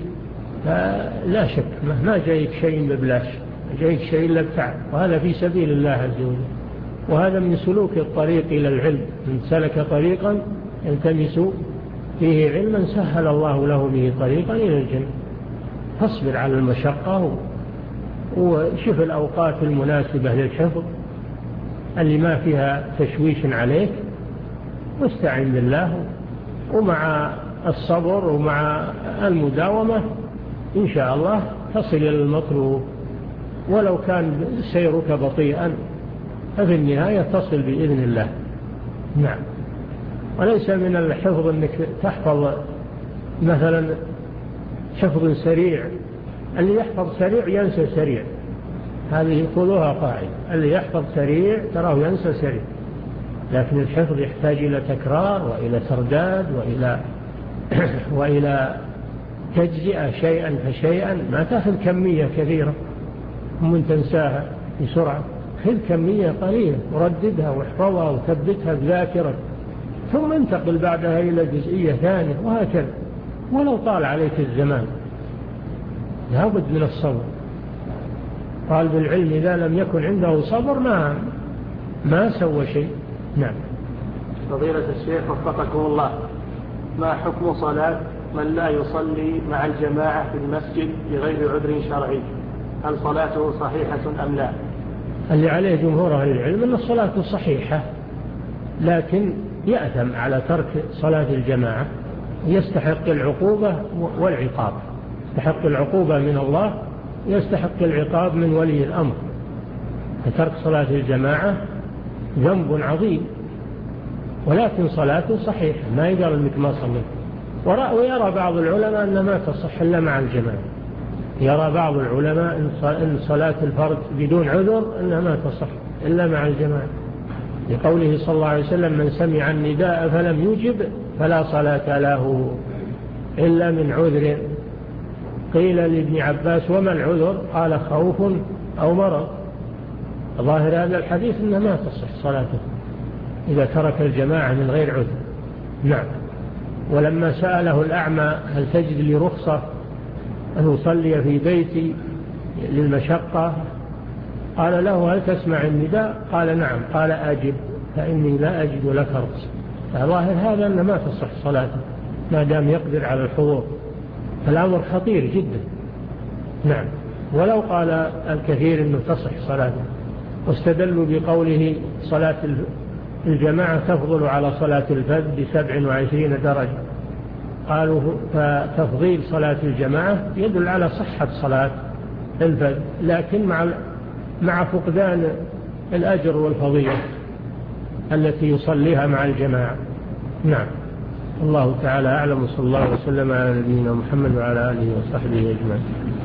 لا شك ما جايك شيء ببلاش، جايك شيء إلا بتعب، وهذا في سبيل الله عز وجل، وهذا من سلوك الطريق إلى العلم. من سلك طريقا يلتمس فيه علما سهل الله له به طريقا إلى الجنة. فاصبر على المشقة وشوف الأوقات المناسبة للحفظ اللي ما فيها تشويش عليك، واستعن بالله، ومع الصبر ومع المداومة إن شاء الله تصل إلى المطلوب، ولو كان سيرك بطيئا ففي النهاية تصل بإذن الله. نعم. وليس من الحفظ أنك تحفظ مثلا حفظ سريع، اللي يحفظ سريع ينسى سريع، هذه خذوها قاعدة، اللي يحفظ سريع تراه ينسى سريع. لكن الحفظ يحتاج إلى تكرار وإلى ترداد وإلى وإلى تجزئة شيئا فشيئا، ما تأخذ كمية كثيرة ومن تنساها بسرعة، خذ كمية قليلة ورددها واحفظها وثبتها بذاكرة، ثم انتقل بعدها إلى جزئية ثانية، وهكذا. ولو طال عليك الزمان لابد من الصبر. طالب العلم إذا لم يكن عنده صبر ما ما سوى شيء. نعم. فضيلة الشيخ وفقكم الله، ما حكم صلاة من لا يصلي مع الجماعة في المسجد بغير عذر شرعي؟ هل صلاته صحيحة أم لا؟ اللي عليه جمهور أهل العلم أن الصلاة صحيحة، لكن يأثم على ترك صلاة الجماعة، يستحق العقوبة والعقاب، يستحق العقوبة من الله، يستحق العقاب من ولي الأمر. فترك صلاة الجماعة ذنب عظيم، ولكن صلاته صحيحة، ما يقال أنك ما صليت. ويرى بعض العلماء أن ما تصح إلا مع الجماعة، يرى بعض العلماء أن صلاة الفرد بدون عذر أنها ما تصح إلا مع الجماعة، لقوله صلى الله عليه وسلم: من سمع النداء فلم يجب فلا صلاة له إلا من عذر. قيل لابن عباس: وما العذر؟ قال: خوف أو مرض. ظاهر هذا الحديث أنه ما تصح صلاته إذا ترك الجماعة من غير عذر. نعم. ولما سأله الأعمى: هل تجد لي رخصة أن أصلي في بيتي للمشقة؟ قال له: هل تسمع النداء؟ قال: نعم. قال: أجب فإني لا أجد لك رخصة. فظاهر هذا أن ما تصح صلاته ما دام يقدر على الحضور، فالأمر خطير جدا. نعم. ولو قال الكثير أنه تصح صلاته، واستدلوا بقوله: صلاة الجماعة تفضل على صلاة الفذ بسبع وعشرين درجة. قالوا فتفضيل صلاة الجماعة يدل على صحة صلاة الفذ، لكن مع مع فقدان الأجر والفضيلة التي يصليها مع الجماعة. نعم. الله تعالى أعلم، صلى الله وسلم على نبينا محمد وعلى آله وصحبه أجمعين.